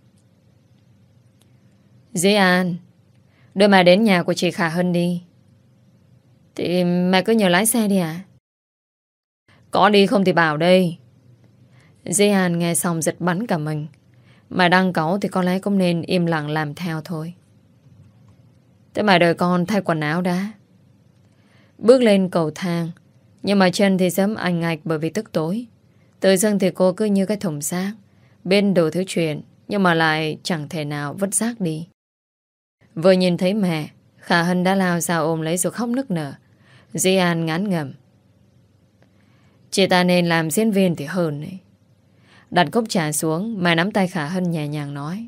Dĩ An, đưa mẹ đến nhà của chị Khả Hân đi. Thì mẹ cứ nhờ lái xe đi à? Có đi không thì bảo đây. Dĩ An nghe xong giật bắn cả mình. Mà đang cáu thì có lẽ cũng nên im lặng làm theo thôi. Thế mà đợi con thay quần áo đã. Bước lên cầu thang, nhưng mà chân thì giẫm ành ạch bởi vì tức tối. Tự dưng thì cô cứ như cái thùng rác, bên đủ thứ chuyện, nhưng mà lại chẳng thể nào vứt rác đi. Vừa nhìn thấy mẹ, Khả Hân đã lao ra ôm lấy rồi khóc nức nở. Dĩ An ngán ngẩm. Chị ta nên làm diễn viên thì hơn ấy. Đặt cốc trà xuống, mẹ nắm tay Khả Hân nhẹ nhàng nói.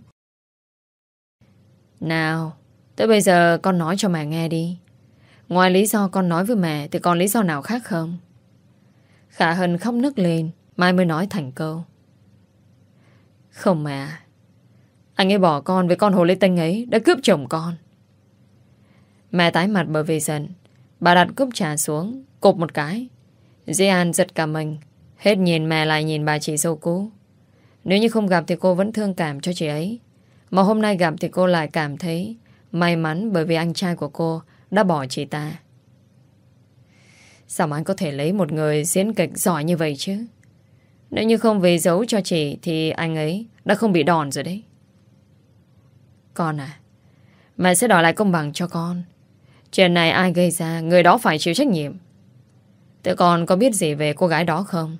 Nào, tới bây giờ con nói cho mẹ nghe đi. Ngoài lý do con nói với mẹ thì còn lý do nào khác không? Khả Hân khóc nức lên, mai mới nói thành câu. Không mẹ, anh ấy bỏ con với con hồ ly tinh ấy đã cướp chồng con. Mẹ tái mặt bởi vì giận. Bà đặt cốc trà xuống, cộp một cái. Dĩ An giật cả mình, hết nhìn mẹ lại nhìn bà chị dâu cũ. Nếu như không gặp thì cô vẫn thương cảm cho chị ấy, mà hôm nay gặp thì cô lại cảm thấy may mắn bởi vì anh trai của cô đã bỏ chị ta. Sao mà anh có thể lấy một người diễn kịch giỏi như vậy chứ? Nếu như không vì giấu cho chị thì anh ấy đã không bị đòn rồi đấy. Con à, mẹ sẽ đòi lại công bằng cho con. Chuyện này ai gây ra, người đó phải chịu trách nhiệm. Thế con có biết gì về cô gái đó không?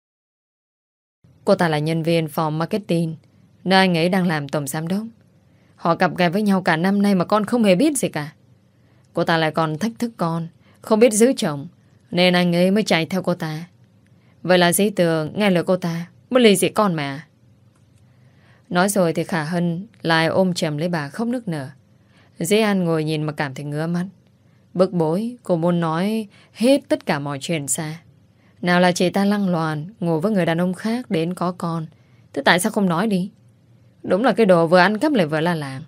Cô ta là nhân viên phòng marketing, nơi anh ấy đang làm tổng giám đốc. Họ cặp kè với nhau cả năm nay mà con không hề biết gì cả. Cô ta lại còn thách thức con, không biết giữ chồng, nên anh ấy mới chạy theo cô ta. Vậy là Dĩ Tường nghe lời cô ta mới ly dị con mà. Nói rồi thì Khả Hân lại ôm chầm lấy bà khóc nức nở. Dĩ An ngồi nhìn mà cảm thấy ngứa mắt. Bực bối, cô muốn nói hết tất cả mọi chuyện ra. Nào là chị ta lăng loàn ngủ với người đàn ông khác đến có con. Thế tại sao không nói đi? Đúng là cái đồ vừa ăn cắp lại vừa la làng.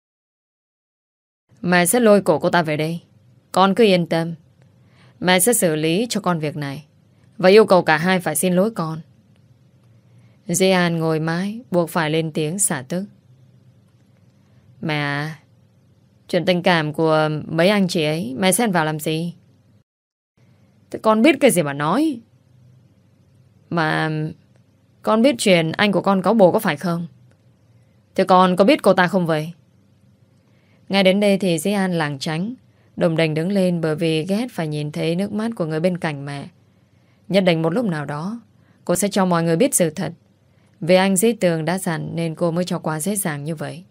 Mẹ sẽ lôi cổ cô ta về đây. Con cứ yên tâm. Mẹ sẽ xử lý cho con việc này, và yêu cầu cả hai phải xin lỗi con. Dĩ An ngồi mãi, buộc phải lên tiếng xả tức. Mẹ à, chuyện tình cảm của mấy anh chị ấy mẹ xen vào làm gì? Thế con biết cái gì mà nói? Mà con biết chuyện anh của con có bồ có phải không? Thế con có biết cô ta không vậy? Ngay đến đây thì Dĩ An lảng tránh, đồng đành đứng lên bởi vì ghét phải nhìn thấy nước mắt của người bên cạnh mẹ. Nhất định một lúc nào đó cô sẽ cho mọi người biết sự thật. Vì anh Dĩ Tường đã dặn nên cô mới cho qua dễ dàng như vậy.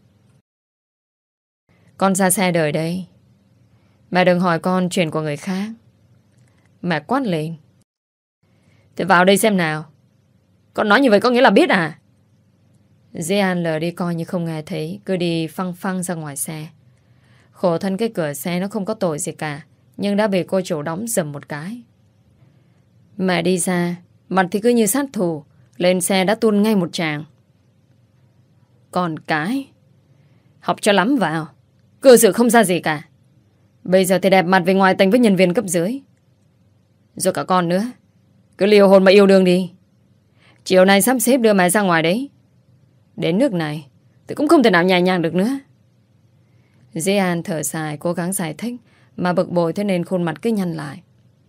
Con ra xe đợi đây. Mẹ đừng hỏi con chuyện của người khác. Mẹ quát lên. Thì vào đây xem nào. Con nói như vậy có nghĩa là biết à? Dĩ An lờ đi coi như không nghe thấy, cứ đi phăng phăng ra ngoài xe. Khổ thân cái cửa xe nó không có tội gì cả, nhưng đã bị cô chủ đóng giùm một cái. Mẹ đi ra, mặt thì cứ như sát thủ, lên xe đã tuôn ngay một tràng. Còn cái học cho lắm vào, cư xử không ra gì cả. Bây giờ thì đẹp mặt về ngoài tình với nhân viên cấp dưới. Rồi cả con nữa, cứ liều hồn mà yêu đương đi. Chiều nay sắp xếp đưa mẹ ra ngoài đấy. Đến nước này thì cũng không thể nào nhẹ nhàng được nữa. Dĩ An thở dài cố gắng giải thích, mà bực bội thế nên khuôn mặt cứ nhăn lại.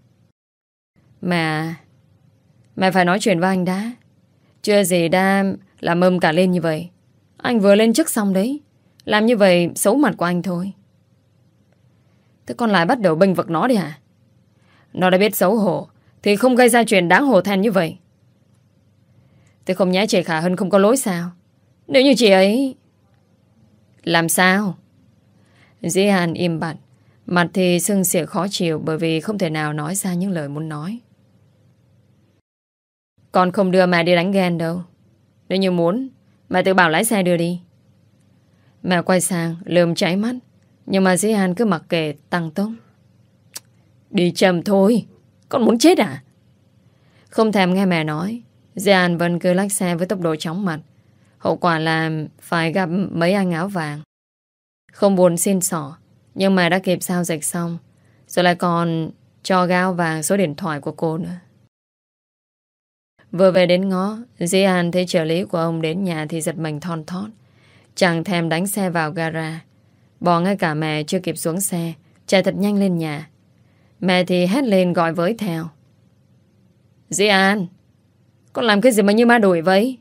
Mẹ Mẹ phải nói chuyện với anh đã. Chưa gì đã làm mâm cả lên như vậy. Anh vừa lên chức xong đấy. Làm như vậy xấu mặt của anh thôi. Thế con lại bắt đầu bênh vực nó đi hả? Nó đã biết xấu hổ thì không gây ra chuyện đáng hổ thẹn như vậy. Thế không nhẽ chị Khả Hân không có lỗi sao? Nếu như chị ấy... Làm sao? Dĩ An im bặt, mặt thì sưng xỉa khó chịu bởi vì không thể nào nói ra những lời muốn nói. Con không đưa mẹ đi đánh ghen đâu. Nếu như muốn, mẹ tự bảo lái xe đưa đi. Mẹ quay sang lườm cháy mắt, nhưng mà Dĩ An cứ mặc kệ tăng tốc. Đi chậm thôi, con muốn chết à? Không thèm nghe mẹ nói, Dĩ An vẫn cứ lách xe với tốc độ chóng mặt. Hậu quả là phải gặp mấy anh áo vàng. Không buồn xin xỏ, nhưng mà đã kịp giao dịch xong, rồi lại còn cho gao vàng số điện thoại của cô nữa. Vừa về đến ngõ, Dĩ An thấy trợ lý của ông đến nhà thì giật mình thon thót. Chẳng thèm đánh xe vào gara, bỏ ngay cả mẹ chưa kịp xuống xe, chạy thật nhanh lên nhà. Mẹ thì hét lên gọi với theo. Dĩ An, con làm cái gì mà như ma đuổi vậy?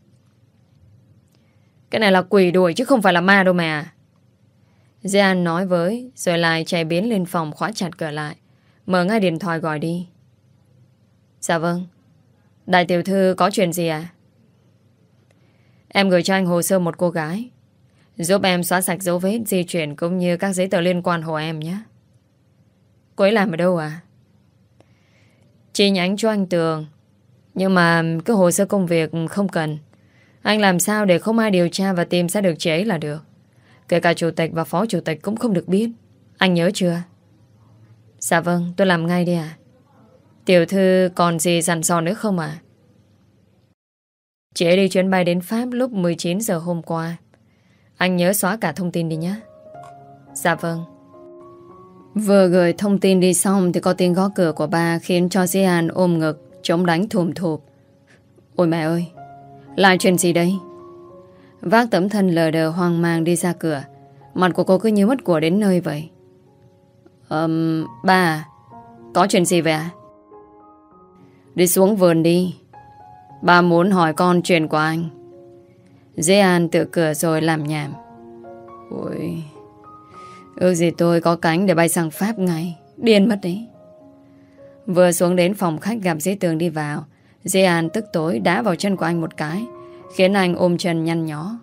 Cái này là quỷ đuổi chứ không phải là ma đâu mẹ. Dĩ An nói với, rồi lại chạy biến lên phòng khóa chặt cửa lại, mở ngay điện thoại gọi đi. Dạ vâng. Đại tiểu thư có chuyện gì à? Em gửi cho anh hồ sơ một cô gái, giúp em xóa sạch dấu vết di chuyển cũng như các giấy tờ liên quan hộ em nhé. Cô ấy làm ở đâu à? Chi nhánh cho anh Tường, nhưng mà cái hồ sơ công việc không cần. Anh làm sao để không ai điều tra và tìm ra được chị ấy là được. Kể cả chủ tịch và phó chủ tịch cũng không được biết. Anh nhớ chưa? Dạ vâng, tôi làm ngay đi à. Tiểu thư còn gì dặn dò nữa không à? Chị ấy đi chuyến bay đến Pháp lúc mười chín giờ hôm qua. Anh nhớ xóa cả thông tin đi nhé. Dạ vâng. Vừa gửi thông tin đi xong thì có tiếng gõ cửa của ba khiến cho Dĩ An ôm ngực, chống đánh thùm thụp. Ôi mẹ ơi, lại chuyện gì đây? Vác tấm thân lờ đờ hoang mang đi ra cửa. Mặt của cô cứ như mất của đến nơi vậy. Ờm, ba à, có chuyện gì vậy ạ? Đi xuống vườn đi. Ba muốn hỏi con chuyện của anh. Dĩ An tự cửa rồi làm nhảm. Ôi, ước gì tôi có cánh để bay sang Pháp ngay. Điên mất đấy. Vừa xuống đến phòng khách gặp Dĩ Tường đi vào, Dĩ An tức tối đá vào chân của anh một cái, khiến anh ôm chân nhăn nhó.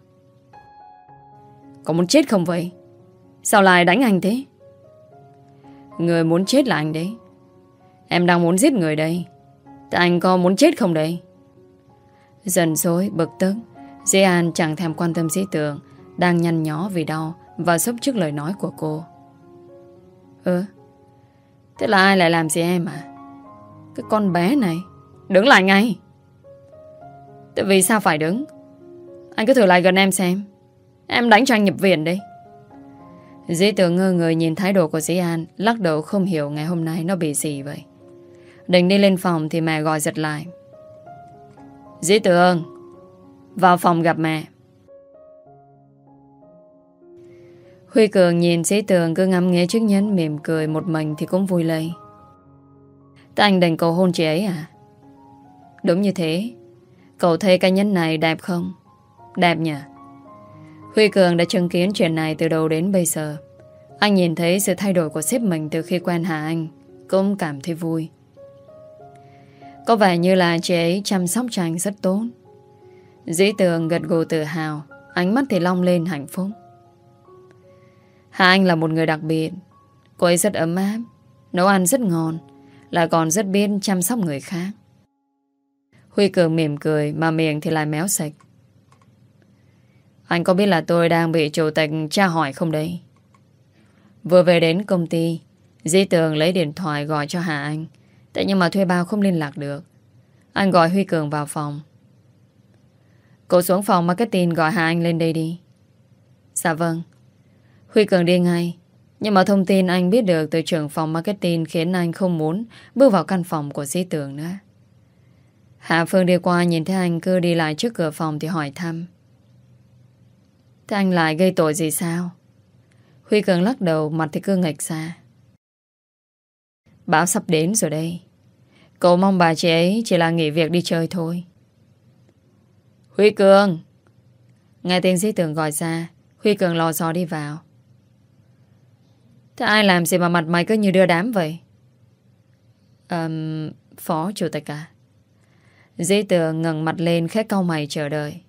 Có muốn chết không vậy? Sao lại đánh anh thế? Người muốn chết là anh đấy. Em đang muốn giết người đây. Thế anh có muốn chết không đây? Dần dối bực tức, Dĩ An chẳng thèm quan tâm Dĩ Tường đang nhăn nhó vì đau và sốc trước lời nói của cô. Ừ, thế là ai lại làm gì em à? Cái con bé này, đứng lại ngay. Tại vì sao phải đứng? Anh cứ thử lại gần em xem. Em đánh cho anh nhập viện đấy. Dĩ Tường ngơ người nhìn thái độ của Dĩ An, lắc đầu không hiểu ngày hôm nay nó bị gì vậy. Định đi lên phòng thì mẹ gọi giật lại. Dĩ Tường, vào phòng gặp mẹ. Huy Cường nhìn Dĩ Tường cứ ngắm nghía chiếc nhẫn mỉm cười một mình thì cũng vui lây. Thế anh định cầu hôn chị ấy à? Đúng như thế. Cậu thấy cái nhẫn này đẹp không? Đẹp nhỉ? Huy Cường đã chứng kiến chuyện này từ đầu đến bây giờ. Anh nhìn thấy sự thay đổi của sếp mình từ khi quen Hà Anh, cũng cảm thấy vui. Có vẻ như là chị ấy chăm sóc cho anh rất tốt. Dĩ Tường gật gù tự hào, ánh mắt thì long lên hạnh phúc. Hà Anh là một người đặc biệt. Cô ấy rất ấm áp, nấu ăn rất ngon, lại còn rất biết chăm sóc người khác. Huy Cường mỉm cười mà miệng thì lại méo sạch. Anh có biết là tôi đang bị chủ tịch tra hỏi không đấy? Vừa về đến công ty, Dĩ Tường lấy điện thoại gọi cho Hà Anh. Thế nhưng mà thuê bao không liên lạc được. Anh gọi Huy Cường vào phòng. Cậu xuống phòng marketing gọi Hà Anh lên đây đi. Dạ vâng. Huy Cường đi ngay. Nhưng mà thông tin anh biết được từ trưởng phòng marketing khiến anh không muốn bước vào căn phòng của Dĩ Tường nữa. Hạ Phương đi qua nhìn thấy anh cứ đi lại trước cửa phòng thì hỏi thăm. Thế anh lại gây tội gì sao? Huy Cường lắc đầu, mặt thì cứ nghệch ra. Bão sắp đến rồi đây. Cậu mong bà chị ấy chỉ là nghỉ việc đi chơi thôi. Huy Cường! Nghe tiếng Dĩ Tường gọi ra, Huy Cường lò xò đi vào. Thế ai làm gì mà mặt mày cứ như đưa đám vậy? um, Phó chủ tịch à? Dĩ Tường ngẩng mặt lên khẽ cau mày chờ đợi.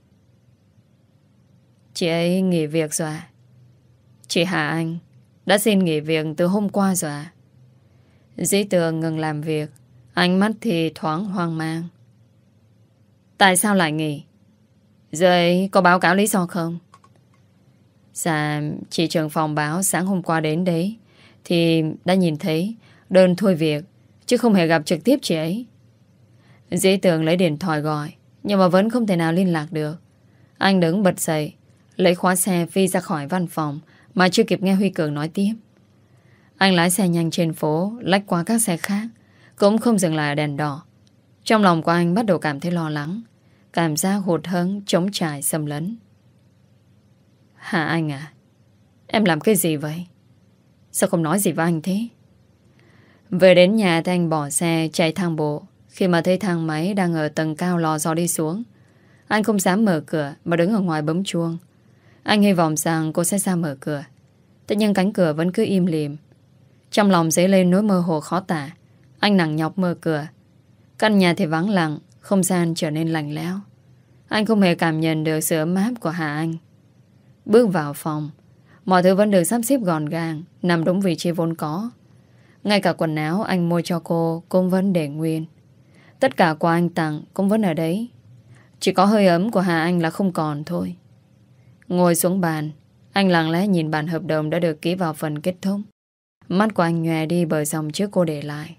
Chị ấy nghỉ việc rồi à? Chị Hà Anh đã xin nghỉ việc từ hôm qua rồi à? Dĩ Tường ngừng làm việc, ánh mắt thì thoáng hoang mang. Tại sao lại nghỉ? Giờ ấy có báo cáo lý do không? Dạ, chị trưởng phòng báo sáng hôm qua đến đấy thì đã nhìn thấy đơn thôi việc, chứ không hề gặp trực tiếp chị ấy. Dĩ Tường lấy điện thoại gọi, nhưng mà vẫn không thể nào liên lạc được. Anh đứng bật dậy, lấy khóa xe phi ra khỏi văn phòng mà chưa kịp nghe Huy Cường nói tiếp. Anh lái xe nhanh trên phố, lách qua các xe khác, cũng không dừng lại ở đèn đỏ. Trong lòng của anh bắt đầu cảm thấy lo lắng, cảm giác hụt hẫng, trống trải xâm lấn. Hà Anh à, em làm cái gì vậy? Sao không nói gì với anh thế? Về đến nhà thì anh bỏ xe chạy thang bộ. Khi mà thấy thang máy đang ở tầng cao lò dò đi xuống, anh không dám mở cửa mà đứng ở ngoài bấm chuông. Anh hy vọng rằng cô sẽ ra mở cửa. Thế nhưng cánh cửa vẫn cứ im lìm. Trong lòng dấy lên nỗi mơ hồ khó tả. Anh nằng nhọc mở cửa. Căn nhà thì vắng lặng, không gian trở nên lạnh lẽo. Anh không hề cảm nhận được sự ấm áp của Hà Anh. Bước vào phòng, mọi thứ vẫn được sắp xếp gọn gàng, nằm đúng vị trí vốn có. Ngay cả quần áo anh mua cho cô cũng vẫn để nguyên. Tất cả quà anh tặng cũng vẫn ở đấy. Chỉ có hơi ấm của Hà Anh là không còn thôi. Ngồi xuống bàn, anh lặng lẽ nhìn bản hợp đồng đã được ký vào phần kết thúc. Mắt của anh nhòe đi bởi dòng chữ cô để lại.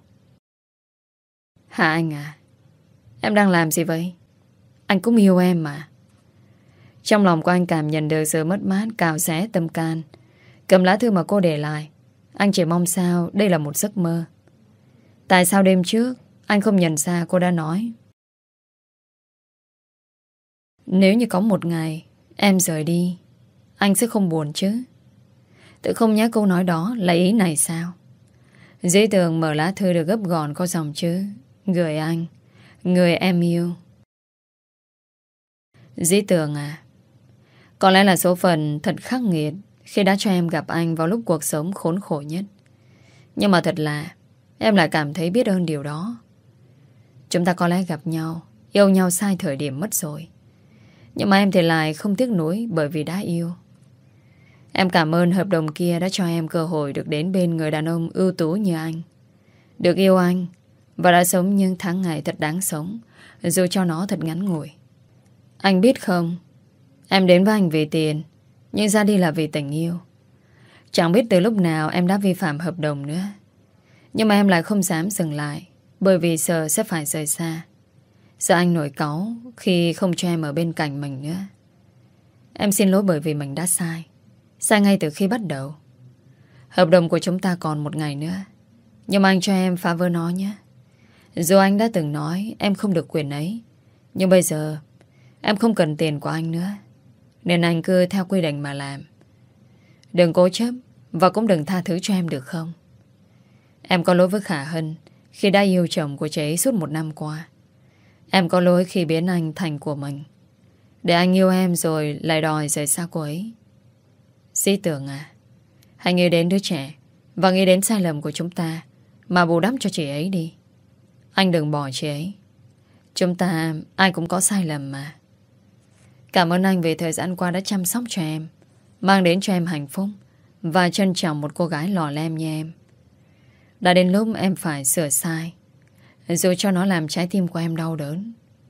Hà Anh à, em đang làm gì vậy? Anh cũng yêu em mà. Trong lòng của anh cảm nhận được sự mất mát cào xé tâm can. Cầm lá thư mà cô để lại, anh chỉ mong sao đây là một giấc mơ. Tại sao đêm trước anh không nhận ra cô đã nói: nếu như có một ngày em rời đi, anh sẽ không buồn chứ? Tự không nhớ câu nói đó là ý này sao? Dĩ Tường mở lá thư được gấp gọn có dòng chữ: gửi anh, người em yêu. Dĩ Tường à, có lẽ là số phận thật khắc nghiệt khi đã cho em gặp anh vào lúc cuộc sống khốn khổ nhất. Nhưng mà thật là em lại cảm thấy biết ơn điều đó. Chúng ta có lẽ gặp nhau, yêu nhau sai thời điểm mất rồi. Nhưng mà em thì lại không tiếc nuối bởi vì đã yêu. Em cảm ơn hợp đồng kia đã cho em cơ hội được đến bên người đàn ông ưu tú như anh. Được yêu anh và đã sống những tháng ngày thật đáng sống, dù cho nó thật ngắn ngủi. Anh biết không, em đến với anh vì tiền, nhưng ra đi là vì tình yêu. Chẳng biết từ lúc nào em đã vi phạm hợp đồng nữa. Nhưng mà em lại không dám dừng lại, bởi vì sợ sẽ phải rời xa. Sợ anh nổi cáu khi không cho em ở bên cạnh mình nữa. Em xin lỗi bởi vì mình đã sai. Sai ngay từ khi bắt đầu. Hợp đồng của chúng ta còn một ngày nữa, nhưng mà anh cho em phá vỡ nó nhé. Dù anh đã từng nói em không được quyền ấy, nhưng bây giờ em không cần tiền của anh nữa, nên anh cứ theo quy định mà làm. Đừng cố chấp và cũng đừng tha thứ cho em được không? Em có lỗi với Khả Hân khi đã yêu chồng của chị ấy suốt một năm qua. Em có lỗi khi biến anh thành của mình, để anh yêu em rồi lại đòi rời xa cô ấy. Dĩ Tường à, hãy nghĩ đến đứa trẻ và nghĩ đến sai lầm của chúng ta mà bù đắp cho chị ấy đi. Anh đừng bỏ chị ấy. Chúng ta ai cũng có sai lầm mà. Cảm ơn anh vì thời gian qua đã chăm sóc cho em, mang đến cho em hạnh phúc và trân trọng một cô gái lò lem như em. Đã đến lúc em phải sửa sai, dù cho nó làm trái tim của em đau đớn.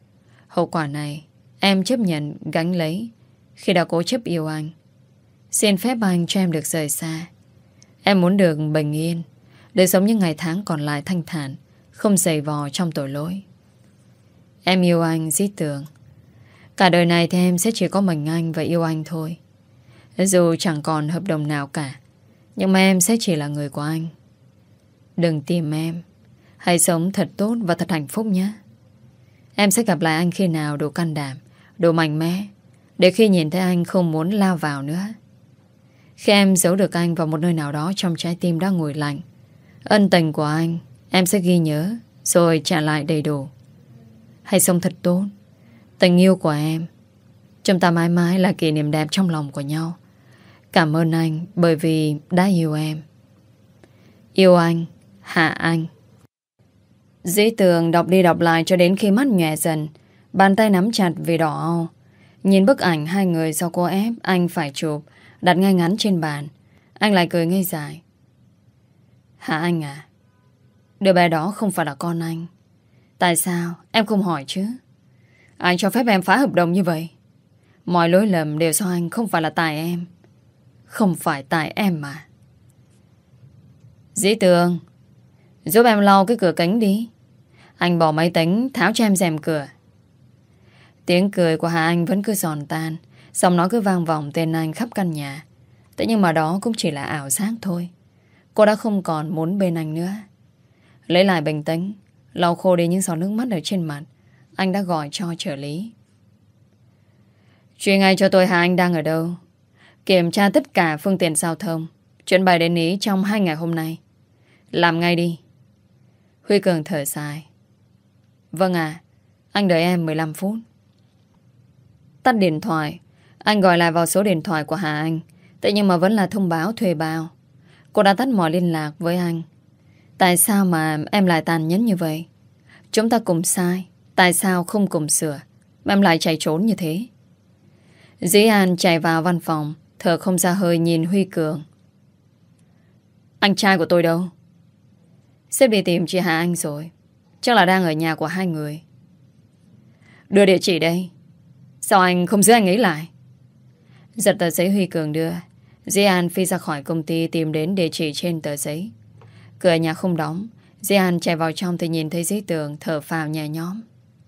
Hậu quả này em chấp nhận gánh lấy khi đã cố chấp yêu anh. Xin phép anh cho em được rời xa. Em muốn được bình yên, để sống những ngày tháng còn lại thanh thản, không dày vò trong tội lỗi. Em yêu anh Dĩ Tường. Cả đời này thì em sẽ chỉ có mình anh và yêu anh thôi. Dù chẳng còn hợp đồng nào cả, nhưng mà em sẽ chỉ là người của anh. Đừng tìm em. Hãy sống thật tốt và thật hạnh phúc nhé. Em sẽ gặp lại anh khi nào đủ can đảm, đủ mạnh mẽ, để khi nhìn thấy anh không muốn lao vào nữa. Khi em giấu được anh vào một nơi nào đó trong trái tim đã nguội lạnh, ân tình của anh em sẽ ghi nhớ, rồi trả lại đầy đủ. Hãy sống thật tốt. Tình yêu của em, chúng ta mãi mãi là kỷ niệm đẹp trong lòng của nhau. Cảm ơn anh bởi vì đã yêu em. Yêu anh, Hạ Anh. Dĩ Tường đọc đi đọc lại cho đến khi mắt nhòe dần, bàn tay nắm chặt vì đỏ au. Nhìn bức ảnh hai người do cô ép anh phải chụp, đặt ngay ngắn trên bàn, anh lại cười ngây dài. Hạ Anh à, đứa bé đó không phải là con anh. Tại sao em không hỏi chứ? Anh cho phép em phá hợp đồng như vậy. Mọi lỗi lầm đều do anh, không phải là tại em. Không phải tại em mà. Dĩ Tường, giúp em lau cái cửa kính đi. Anh bỏ máy tính, tháo cho em rèm cửa. Tiếng cười của Hà Anh vẫn cứ giòn tan, giọng nói cứ vang vọng tên anh khắp căn nhà. Thế nhưng mà đó cũng chỉ là ảo giác thôi. Cô đã không còn muốn bên anh nữa. Lấy lại bình tĩnh, lau khô đi những giọt nước mắt ở trên mặt, anh đã gọi cho trợ lý. Truy ngay cho tôi Hà Anh đang ở đâu. Kiểm tra tất cả phương tiện giao thông, chuyến bay đến Ý trong hai ngày hôm nay. Làm ngay đi. Huy Cường thở dài. Vâng à, anh đợi em mười lăm phút. Tắt điện thoại, anh gọi lại vào số điện thoại của Hà Anh. Thế nhưng mà vẫn là thông báo thuê bao. Cô đã tắt mọi liên lạc với anh. Tại sao mà em lại tàn nhẫn như vậy? Chúng ta cùng sai, tại sao không cùng sửa mà em lại chạy trốn như thế? Dĩ An chạy vào văn phòng, thở không ra hơi nhìn Huy Cường. Anh trai của tôi đâu? Sếp đi tìm chị Hà Anh rồi. Chắc là đang ở nhà của hai người. Đưa địa chỉ đây. Sao anh không giữ anh ấy lại? Giật tờ giấy Huy Cường đưa, Dĩ An phi ra khỏi công ty tìm đến địa chỉ trên tờ giấy. Cửa nhà không đóng, Dĩ An chạy vào trong thì nhìn thấy Dĩ Tường thở phào nhẹ nhõm.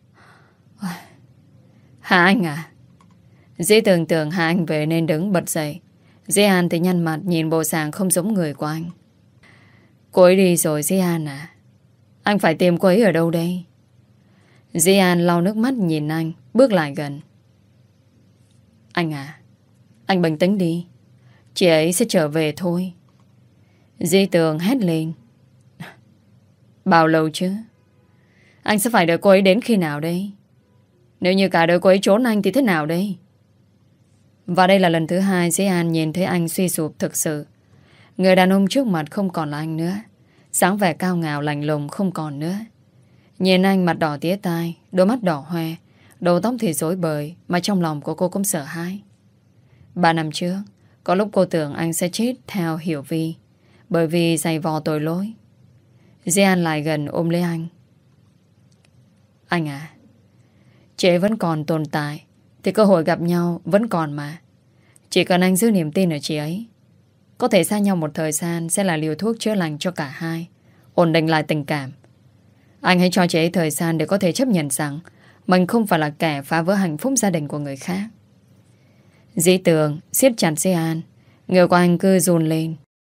Hà Anh à? Dĩ Tường tưởng Hà Anh về nên đứng bật dậy. Dĩ An thì nhăn mặt nhìn bộ dạng không giống người của anh. Cô ấy đi rồi Dĩ An à? Anh phải tìm cô ấy ở đâu đây? Dĩ An lau nước mắt nhìn anh, bước lại gần. Anh à, anh bình tĩnh đi. Chị ấy sẽ trở về thôi. Dĩ Tường hét lên. Bao lâu chứ? Anh sẽ phải đợi cô ấy đến khi nào đây? Nếu như cả đời cô ấy trốn anh thì thế nào đây? Và đây là lần thứ hai Dĩ An nhìn thấy anh suy sụp thực sự. Người đàn ông trước mặt không còn là anh nữa. Sáng vẻ cao ngạo lạnh lùng không còn nữa. Nhìn anh mặt đỏ tía tai, đôi mắt đỏ hoe, đầu tóc thì rối bời, mà trong lòng của cô cũng sợ hãi. Ba năm trước, có lúc cô tưởng anh sẽ chết theo Hiểu Vi, bởi vì giày vò tội lỗi. Dĩ An lại gần ôm lấy anh. Anh à, chị ấy vẫn còn tồn tại, thì cơ hội gặp nhau vẫn còn mà. Chỉ cần anh giữ niềm tin ở chị ấy, có thể xa nhau một thời gian sẽ là liều thuốc chữa lành cho cả hai, ổn định lại tình cảm. Anh hãy cho chị ấy thời gian để có thể chấp nhận rằng mình không phải là kẻ phá vỡ hạnh phúc gia đình của người khác. Dĩ Tường siết chặt Dĩ An, người của anh cứ run lên.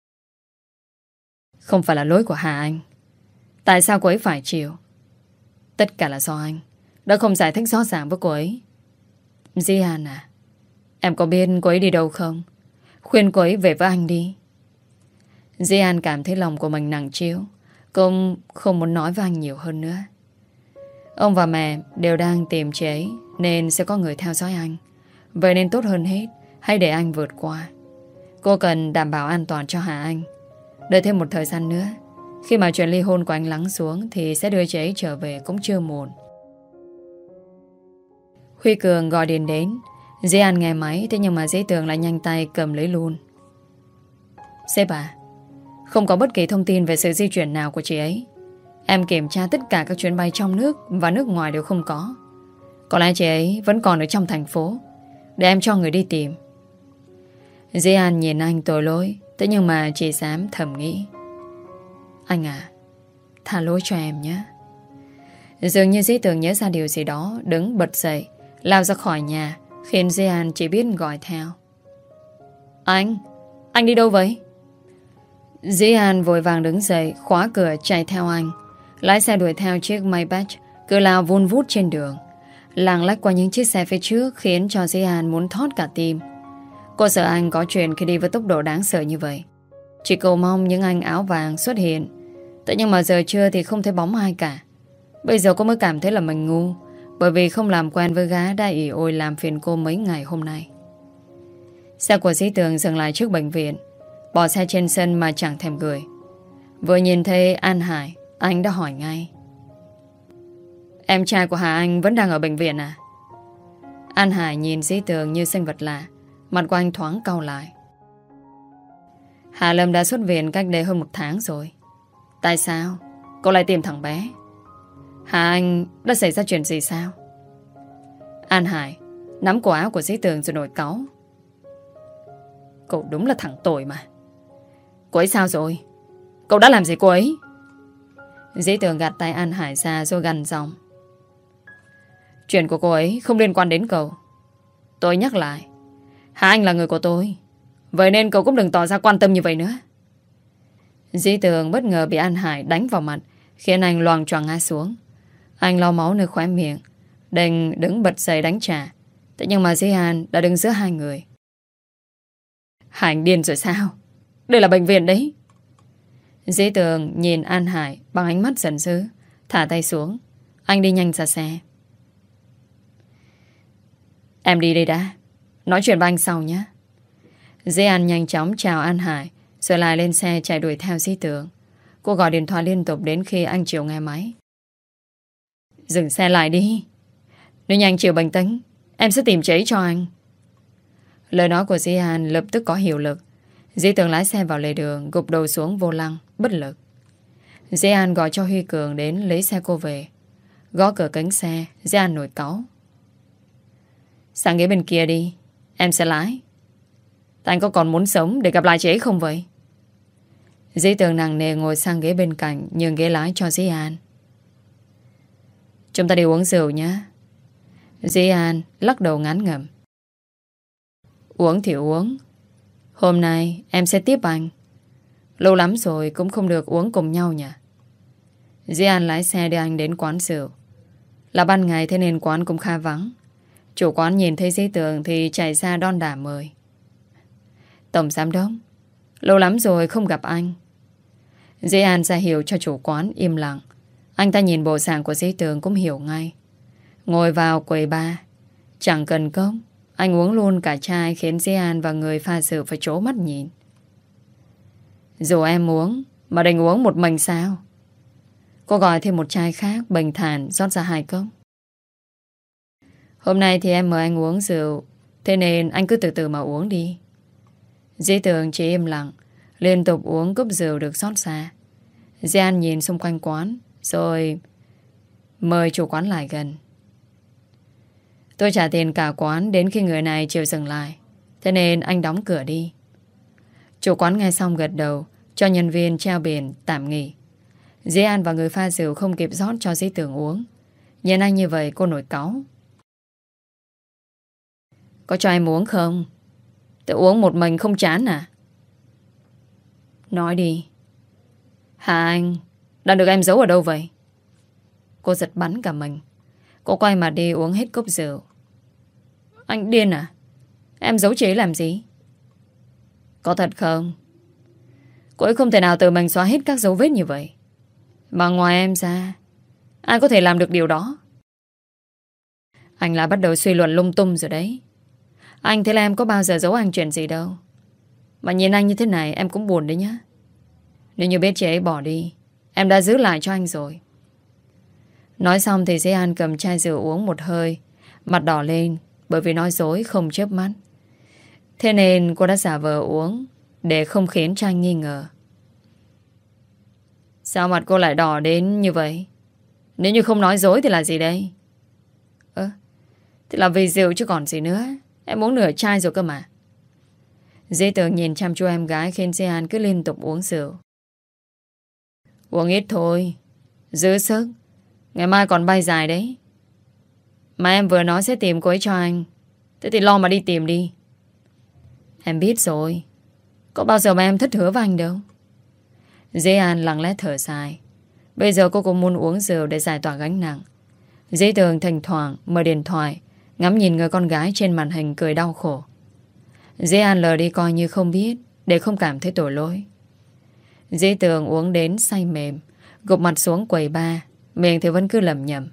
Không phải là lỗi của Hà Anh. Tại sao cô ấy phải chịu? Tất cả là do anh đã không giải thích rõ ràng với cô ấy. Dĩ An à, em có biết cô ấy đi đâu không? Khuyên cô ấy về với anh đi. Dĩ An cảm thấy lòng của mình nặng trĩu. Cô không muốn nói với anh nhiều hơn nữa. Ông và mẹ đều đang tìm chị ấy, nên sẽ có người theo dõi anh. Vậy nên tốt hơn hết, hãy để anh vượt qua. Cô cần đảm bảo an toàn cho Hà Anh. Đợi thêm một thời gian nữa, khi mà chuyện ly hôn của anh lắng xuống thì sẽ đưa chị ấy trở về cũng chưa muộn. Huy Cường gọi điện đến. Dĩ An nghe máy, thế nhưng mà Dĩ Tường lại nhanh tay cầm lấy luôn. Sếp à, không có bất kỳ thông tin về sự di chuyển nào của chị ấy. Em kiểm tra tất cả các chuyến bay trong nước và nước ngoài đều không có. Có lẽ chị ấy vẫn còn ở trong thành phố, để em cho người đi tìm. Dĩ An nhìn anh tội lỗi, thế nhưng mà chị dám thầm nghĩ: anh à, tha lỗi cho em nhé. Dường như Dĩ Tường nhớ ra điều gì đó, đứng bật dậy, lao ra khỏi nhà, khiến Dĩ An chỉ biết gọi theo: Anh, anh đi đâu vậy? Dĩ An vội vàng đứng dậy, khóa cửa chạy theo anh, lái xe đuổi theo chiếc Maybach cứ lao vun vút trên đường. Lạng lách qua những chiếc xe phía trước khiến cho Dĩ An muốn thót cả tim. Cô sợ anh có chuyện khi đi với tốc độ đáng sợ như vậy. Chỉ cầu mong những anh áo vàng xuất hiện. Thế nhưng mà giờ trưa thì không thấy bóng ai cả. Bây giờ cô mới cảm thấy là mình ngu, bởi vì không làm quen với gã đã ỉ ôi làm phiền cô mấy ngày hôm nay. Xe của Dĩ Tường dừng lại trước bệnh viện, bỏ xe trên sân mà chẳng thèm cười. Vừa nhìn thấy An Hải, anh đã hỏi ngay: em trai của Hà Anh vẫn đang ở bệnh viện à? An Hải nhìn Dĩ Tường như sinh vật lạ, mặt của anh thoáng cau lại. Hà Lâm đã xuất viện cách đây hơn một tháng rồi. Tại sao cô lại tìm thằng bé? Hà Anh đã xảy ra chuyện gì sao? An Hải nắm cổ áo của Dĩ Tường rồi nổi cáu: cậu đúng là thằng tồi mà. Cô ấy sao rồi? Cậu đã làm gì cô ấy? Dĩ Tường gạt tay An Hải ra rồi gằn giọng: chuyện của cô ấy không liên quan đến cậu. Tôi nhắc lại, Hà Anh là người của tôi, vậy nên cậu cũng đừng tỏ ra quan tâm như vậy nữa. Dĩ Tường bất ngờ bị An Hải đánh vào mặt, khiến anh loạng choạng ngã xuống. Anh lau máu nơi khóe miệng, đành đứng bật dậy đánh trả. Thế nhưng mà Dĩ An đã đứng giữa hai người. Hà Anh điên rồi sao? Đây là bệnh viện đấy. Dĩ Tường nhìn An Hải bằng ánh mắt giận dữ, thả tay xuống. Anh đi nhanh ra xe. Em đi đây đã, nói chuyện với anh sau nhé. Dĩ An nhanh chóng chào An Hải, rồi lại lên xe chạy đuổi theo Dĩ Tường. Cô gọi điện thoại liên tục đến khi anh chịu nghe máy. Dừng xe lại đi. Nếu như anh chịu bình tĩnh, em sẽ tìm chị ấy cho anh. Lời nói của Dĩ An lập tức có hiệu lực. Dĩ Tường lái xe vào lề đường, gục đầu xuống vô lăng, bất lực. Dĩ An gọi cho Huy Cường đến lấy xe cô về. Gõ cửa kính xe, Dĩ An nổi cáu: sang ghế bên kia đi, em sẽ lái. Anh có còn muốn sống để gặp lại chị ấy không vậy? Dĩ Tường nặng nề ngồi sang ghế bên cạnh, nhường ghế lái cho Dĩ An. Chúng ta đi uống rượu nhé. Dĩ An lắc đầu ngán ngẩm. Uống thì uống, hôm nay em sẽ tiếp anh. Lâu lắm rồi cũng không được uống cùng nhau nhỉ. Dĩ An lái xe đưa anh đến quán rượu. Là ban ngày thế nên quán cũng khá vắng. Chủ quán nhìn thấy Dĩ Tường thì chạy ra đon đả mời. Tổng giám đốc, lâu lắm rồi không gặp anh. Dĩ An ra hiệu cho chủ quán im lặng. Anh ta nhìn bộ dạng của Dĩ Tường cũng hiểu ngay. Ngồi vào quầy bar, chẳng cần cốc, anh uống luôn cả chai, khiến Dĩ An và người pha rượu phải trố mắt nhìn. Dù em uống mà đành uống một mình sao? Cô gọi thêm một chai khác, bình thản rót ra hai cốc. Hôm nay thì em mời anh uống rượu, thế nên anh cứ từ từ mà uống đi. Dĩ Tường chỉ im lặng, liên tục uống cốc rượu được rót ra. Dĩ An nhìn xung quanh quán, rồi mời chủ quán lại gần. Tôi trả tiền cả quán đến khi người này chịu dừng lại, thế nên anh đóng cửa đi. Chủ quán nghe xong gật đầu, cho nhân viên treo biển tạm nghỉ. Dĩ An và người pha rượu không kịp rót cho Dĩ Tường uống. Nhìn anh như vậy cô nổi cáu. Có cho em uống không? Tự uống một mình không chán à? Nói đi. Hà Anh đang được em giấu ở đâu vậy? Cô giật bắn cả mình. Cô quay mặt đi uống hết cốc rượu. Anh điên à? Em giấu chị ấy làm gì? Có thật không? Cô ấy không thể nào tự mình xóa hết các dấu vết như vậy. Mà ngoài em ra, ai có thể làm được điều đó? Anh lại bắt đầu suy luận lung tung rồi đấy. Anh thấy là em có bao giờ giấu anh chuyện gì đâu. Mà nhìn anh như thế này em cũng buồn đấy nhá. Nếu như biết chị ấy bỏ đi, em đã giữ lại cho anh rồi. Nói xong thì Dĩ An cầm chai rượu uống một hơi, mặt đỏ lên bởi vì nói dối không chớp mắt. Thế nên cô đã giả vờ uống để không khiến cho anh nghi ngờ. Sao mặt cô lại đỏ đến như vậy? Nếu như không nói dối thì là gì đây? Ơ, Thì là vì rượu chứ còn gì nữa. Em uống nửa chai rồi cơ mà. Dĩ Tường nhìn chăm chú em gái khiến Di An cứ liên tục uống rượu. Uống ít thôi, giữ sức. Ngày mai còn bay dài đấy. Mà em vừa nói sẽ tìm cô ấy cho anh. Thế thì lo mà đi tìm đi. Em biết rồi. Có bao giờ mà em thất hứa với anh đâu. Dĩ An lặng lẽ thở dài. Bây giờ cô cũng muốn uống rượu để giải tỏa gánh nặng. Dĩ Tường thỉnh thoảng mở điện thoại, ngắm nhìn người con gái trên màn hình cười đau khổ. Dĩ An lờ đi coi như không biết, để không cảm thấy tội lỗi. Dĩ Tường uống đến say mềm, gục mặt xuống quầy bar, miệng thì vẫn cứ lẩm nhẩm.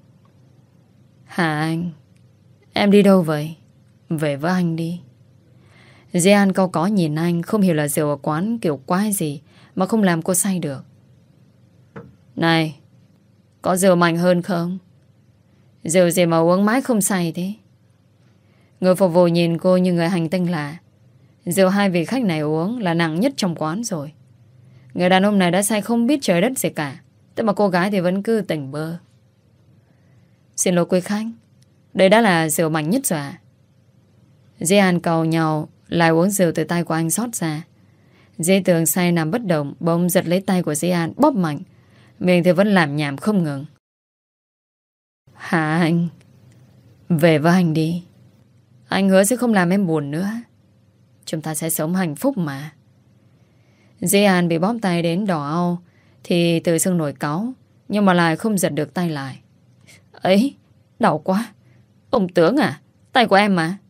Hả anh? Em đi đâu vậy? Về với anh đi. Dĩ An cau có nhìn anh, không hiểu là rượu ở quán kiểu quái gì mà không làm cô say được. Này, có rượu mạnh hơn không? Rượu gì mà uống mãi không say thế? Người phục vụ nhìn cô như người hành tinh lạ. Rượu hai vị khách này uống là nặng nhất trong quán rồi. Người đàn ông này đã say không biết trời đất gì cả. Thế mà cô gái thì vẫn cứ tỉnh bơ. Xin lỗi quý khách, đây đã là rượu mạnh nhất rồi à? Dĩ An cầu nhau lại uống rượu từ tay của anh xót ra. Dĩ Tường say nằm bất động, bỗng giật lấy tay của Dĩ An bóp mạnh. Miệng thì vẫn làm nhảm không ngừng. Hả anh? Về với anh đi. Anh hứa sẽ không làm em buồn nữa. Chúng ta sẽ sống hạnh phúc mà. Dĩ An bị bóp tay đến đỏ au thì tự dưng nổi cáu, nhưng mà lại không giật được tay lại. Ấy, đau quá. Ông tướng à? Tay của em mà.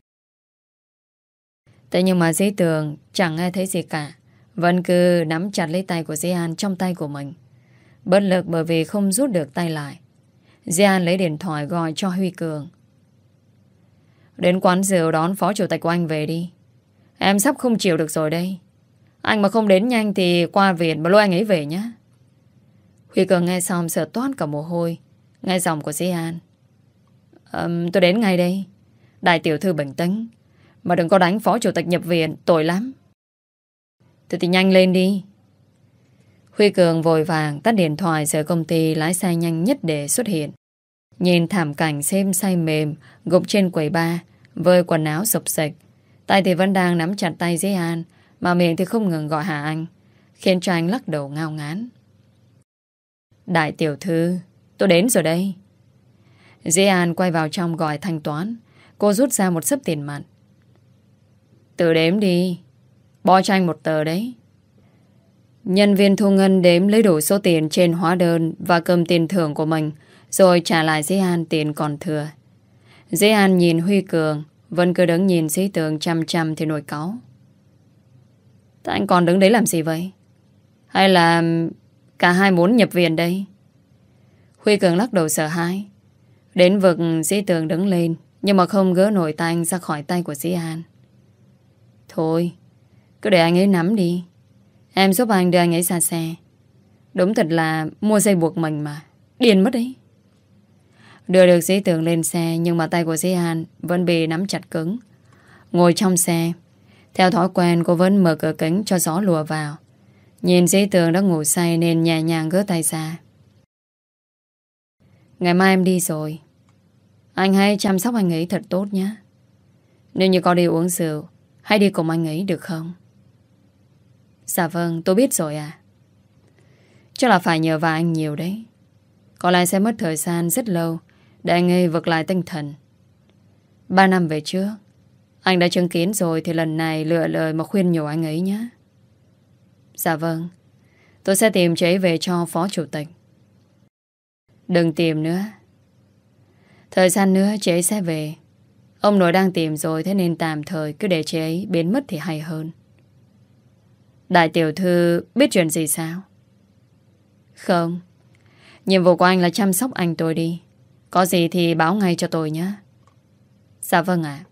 Thế nhưng mà Dĩ Tường chẳng nghe thấy gì cả, vẫn cứ nắm chặt lấy tay của Dĩ An trong tay của mình. Bất lực bởi vì không rút được tay lại. Dĩ An lấy điện thoại gọi cho Huy Cường. Đến quán rượu đón phó chủ tịch của anh về đi. Em sắp không chịu được rồi đây. Anh mà không đến nhanh thì qua viện mà lôi anh ấy về nhé. Huy Cường nghe xong sợ toát cả mồ hôi. Nghe giọng của Dĩ An. um, Tôi đến ngay đây. Đại tiểu thư bình tĩnh, mà đừng có đánh phó chủ tịch nhập viện, tội lắm. Thế thì nhanh lên đi. Huy Cường vội vàng tắt điện thoại rời công ty, lái xe nhanh nhất để xuất hiện. Nhìn thảm cảnh xem say mềm gục trên quầy bar với quần áo sụp xịch, tay thì vẫn đang nắm chặt tay Dĩ An, mà miệng thì không ngừng gọi Hà Anh, khiến cho anh lắc đầu ngao ngán. Đại tiểu thư, tôi đến rồi đây. Dĩ An quay vào trong gọi thanh toán. Cô rút ra một xấp tiền mặt. Tự đếm đi, bo cho anh một tờ đấy. Nhân viên thu ngân đếm lấy đủ số tiền trên hóa đơn và cầm tiền thưởng của mình, rồi trả lại Dĩ An tiền còn thừa. Dĩ An nhìn Huy Cường vẫn cứ đứng nhìn Dĩ Tường chăm chăm thì nổi cáu. Thế anh còn đứng đấy làm gì vậy? Hay là cả hai muốn nhập viện đây? Huy Cường lắc đầu sợ hãi. Đến vực Dĩ Tường đứng lên, nhưng mà không gỡ nổi tay anh ra khỏi tay của Dĩ An. Thôi, cứ để anh ấy nắm đi. Em giúp anh đưa anh ấy ra xe. Đúng thật là mua dây buộc mình mà. Điên mất đấy. Đưa được Dĩ Tường lên xe, nhưng mà tay của Dĩ An vẫn bị nắm chặt cứng. Ngồi trong xe, theo thói quen cô vẫn mở cửa kính cho gió lùa vào. Nhìn Dĩ Tường đã ngủ say nên nhẹ nhàng gỡ tay ra. Ngày mai em đi rồi, anh hãy chăm sóc anh ấy thật tốt nhé. Nếu như có đi uống rượu, hãy đi cùng anh ấy được không? Dạ vâng, tôi biết rồi à. Chắc là phải nhờ vào anh nhiều đấy. Có lẽ sẽ mất thời gian rất lâu để anh ấy vực lại tinh thần. Ba năm về trước, anh đã chứng kiến rồi, thì lần này lựa lời mà khuyên nhủ anh ấy nhé. Dạ vâng, tôi sẽ tìm chị ấy về cho phó chủ tịch. Đừng tìm nữa. Thời gian nữa chị ấy sẽ về. Ông nội đang tìm rồi, thế nên tạm thời cứ để chị ấy biến mất thì hay hơn. Đại tiểu thư biết chuyện gì sao? Không. Nhiệm vụ của anh là chăm sóc anh tôi đi. Có gì thì báo ngay cho tôi nhé. Dạ vâng ạ.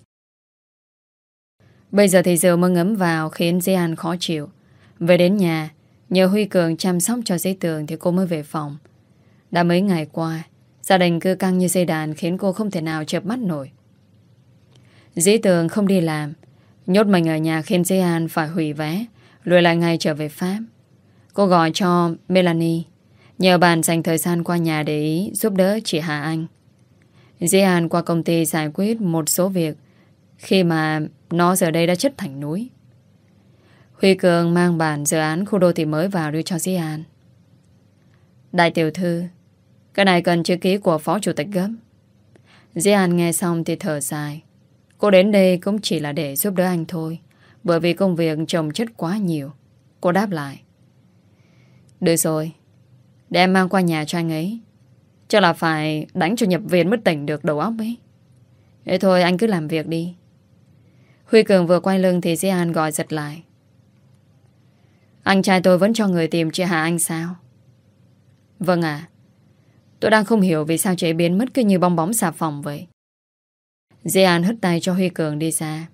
Bây giờ thì rượu mới ngấm vào khiến Dĩ An khó chịu. Về đến nhà, nhờ Huy Cường chăm sóc cho Dĩ Tường thì cô mới về phòng. Đã mấy ngày qua, gia đình cứ căng như dây đàn khiến cô không thể nào chợp mắt nổi. Dĩ Tường không đi làm, nhốt mình ở nhà khiến Dĩ An phải hủy vé, lùi lại ngày trở về Pháp. Cô gọi cho Melanie, nhờ bạn dành thời gian qua nhà để ý giúp đỡ chị Hà Anh. Dĩ An qua công ty giải quyết một số việc khi mà nó giờ đây đã chất thành núi. Huy Cường mang bản dự án khu đô thị mới vào đưa cho Dĩ An. Đại tiểu thư, cái này cần chữ ký của phó chủ tịch gấp. Dĩ An nghe xong thì thở dài. Cô đến đây cũng chỉ là để giúp đỡ anh thôi, bởi vì công việc chồng chất quá nhiều. Cô đáp lại. Được rồi, để em mang qua nhà cho anh ấy. Chắc là phải đánh cho nhập viện mất tỉnh được đầu óc ấy. Thế thôi anh cứ làm việc đi. Huy Cường vừa quay lưng thì Dĩ An gọi giật lại. Anh trai tôi vẫn cho người tìm chị Hà Anh sao? Vâng ạ. À, tôi đang không hiểu vì sao chị ấy biến mất cứ như bong bóng xà phòng vậy. Dĩ An hất tay cho Huy Cường đi xa.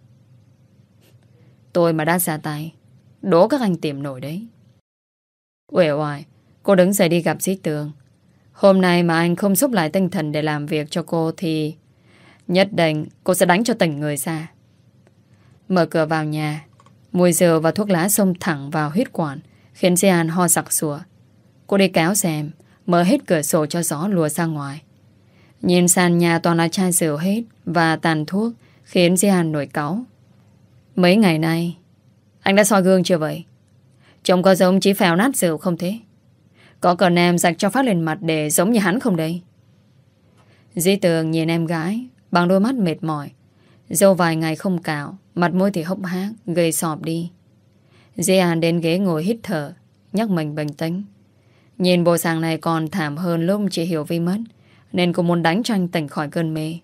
Tôi mà đã ra tay, đố các anh tìm nổi đấy. Uể oải, cô đứng dậy đi gặp Dĩ Tường. Hôm nay mà anh không xúc lại tinh thần để làm việc cho cô thì nhất định cô sẽ đánh cho tỉnh người ra. Mở cửa vào nhà, mùi rượu và thuốc lá xông thẳng vào huyết quản, khiến Dĩ An ho sặc sụa. Cô đi kéo rèm, mở hết cửa sổ cho gió lùa ra ngoài. Nhìn sàn nhà toàn là chai rượu hết và tàn thuốc, khiến Dĩ An nổi cáu. Mấy ngày nay anh đã soi gương chưa vậy? Trông có giống chỉ phèo nát rượu không thế? Có cần em rạch cho phát lên mặt để giống như hắn không đây? Dĩ Tường nhìn em gái bằng đôi mắt mệt mỏi. Dâu vài ngày không cạo, mặt môi thì hốc hác, gầy sọp đi. Dĩ An đến ghế ngồi hít thở, nhắc mình bình tĩnh. Nhìn bộ dạng này còn thảm hơn lúc chị Hiểu Vi mất, nên cô muốn đánh cho anh tỉnh khỏi cơn mê.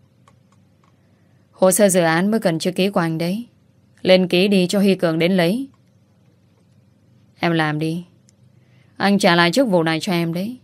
Hồ sơ dự án mới cần chữ ký của anh đấy. Lên ký đi cho Huy Cường đến lấy. Em làm đi. Anh trả lại chức vụ này cho em đấy.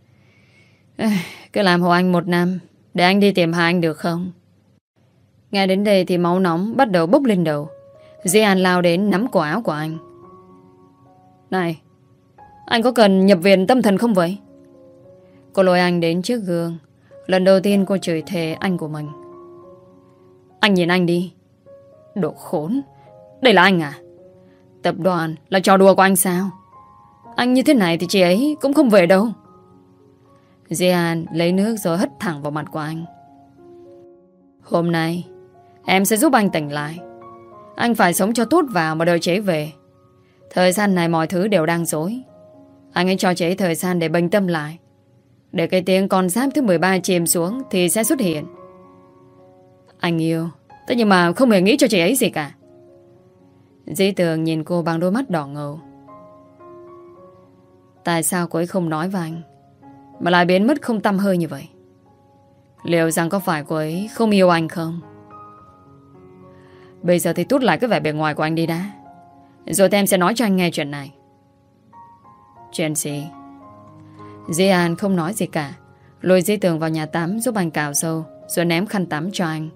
Cứ làm hộ anh một năm để anh đi tìm Hà Anh được không? Nghe đến đây thì máu nóng bắt đầu bốc lên đầu. Dĩ An lao đến nắm cổ áo của anh. Này, anh có cần nhập viện tâm thần không vậy? Cô lôi anh đến trước gương. Lần đầu tiên cô chửi thề anh của mình. Anh nhìn anh đi. Đồ khốn. Đây là anh à? Tập đoàn là trò đùa của anh sao? Anh như thế này thì chị ấy cũng không về đâu. Dĩ An lấy nước rồi hất thẳng vào mặt của anh. Hôm nay em sẽ giúp anh tỉnh lại. Anh phải sống cho tốt vào mà đợi chế về. Thời gian này mọi thứ đều đang dối. Anh ấy cho chế thời gian để bình tâm lại. Để cái tiếng con giáp thứ mười ba chìm xuống thì sẽ xuất hiện. Anh yêu, thế nhưng mà không hề nghĩ cho chị ấy gì cả. Dĩ Tường nhìn cô bằng đôi mắt đỏ ngầu. Tại sao cô ấy không nói với anh mà lại biến mất không tăm hơi như vậy? Liệu rằng có phải cô ấy không yêu anh không? Bây giờ thì tút lại cái vẻ bề ngoài của anh đi đã. Rồi thì em sẽ nói cho anh nghe chuyện này. Chuyện gì? Dĩ An không nói gì cả. Lôi Dĩ Tường vào nhà tắm giúp anh cào râu, rồi ném khăn tắm cho anh.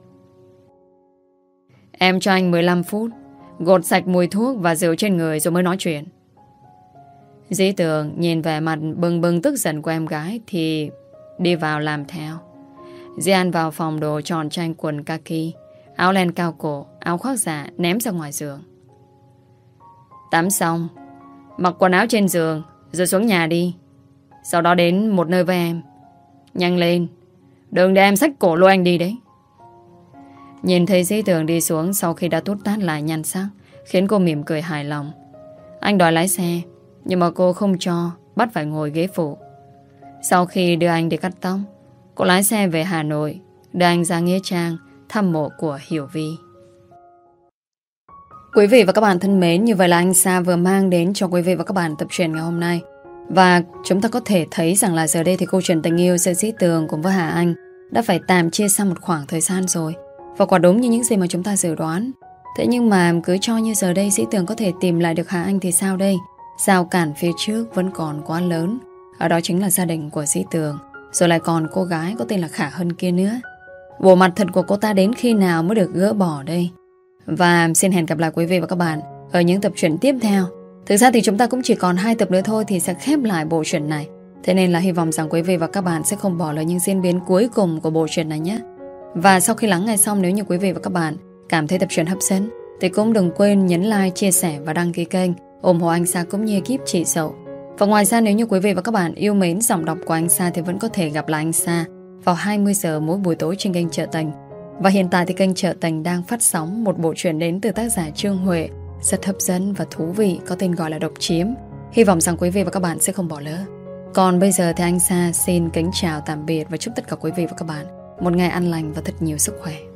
Em cho anh mười lăm phút gột sạch mùi thuốc và rượu trên người rồi mới nói chuyện. Dĩ Tường nhìn vẻ mặt bừng bừng tức giận của em gái thì đi vào làm theo. Dĩ An vào phòng đồ tròn cho anh quần kaki, áo len cao cổ, áo khoác giả ném ra ngoài giường. Tắm xong, mặc quần áo trên giường rồi xuống nhà đi. Sau đó đến một nơi với em. Nhanh lên, đừng để em xách cổ lôi anh đi đấy. Nhìn thấy Dĩ Tường đi xuống sau khi đã tút tát lại nhan sắc, khiến cô mỉm cười hài lòng. Anh đòi lái xe, nhưng mà cô không cho, bắt phải ngồi ghế phụ. Sau khi đưa anh đi cắt tóc, cô lái xe về Hà Nội, đưa anh ra Nghĩa Trang thăm mộ của Hiểu Vi. Quý vị và các bạn thân mến, như vậy là anh Sa vừa mang đến cho quý vị và các bạn tập truyện ngày hôm nay. Và chúng ta có thể thấy rằng là giờ đây thì câu chuyện tình yêu giữa Dĩ Tường cùng với Hà Anh đã phải tạm chia sang một khoảng thời gian rồi. Và quả đúng như những gì mà chúng ta dự đoán. Thế nhưng mà cứ cho như giờ đây Dĩ Tường có thể tìm lại được Hà Anh thì sao đây? Rào cản phía trước vẫn còn quá lớn. Ở đó chính là gia đình của Dĩ Tường. Rồi lại còn cô gái có tên là Khả Hân kia nữa. Bộ mặt thật của cô ta đến khi nào mới được gỡ bỏ đây? Và xin hẹn gặp lại quý vị và các bạn ở những tập truyện tiếp theo. Thực ra thì chúng ta cũng chỉ còn hai tập nữa thôi thì sẽ khép lại bộ truyện này. Thế nên là hy vọng rằng quý vị và các bạn sẽ không bỏ lỡ những diễn biến cuối cùng của bộ truyện này nhé. Và sau khi lắng nghe xong, nếu như quý vị và các bạn cảm thấy tập truyện hấp dẫn thì cũng đừng quên nhấn like, chia sẻ và đăng ký kênh ủng hộ anh Sa cũng như ekip chị Dậu. Và ngoài ra nếu như quý vị và các bạn yêu mến giọng đọc của anh Sa thì vẫn có thể gặp lại anh Sa vào hai mươi giờ mỗi buổi tối trên kênh Chợ Tình. Và hiện tại thì kênh Chợ Tình đang phát sóng một bộ truyện đến từ tác giả Trương Huệ rất hấp dẫn và thú vị, có tên gọi là Độc Chiếm. Hy vọng rằng quý vị và các bạn sẽ không bỏ lỡ. Còn bây giờ thì anh Sa xin kính chào tạm biệt và chúc tất cả quý vị và các bạn một ngày an lành và thật nhiều sức khỏe.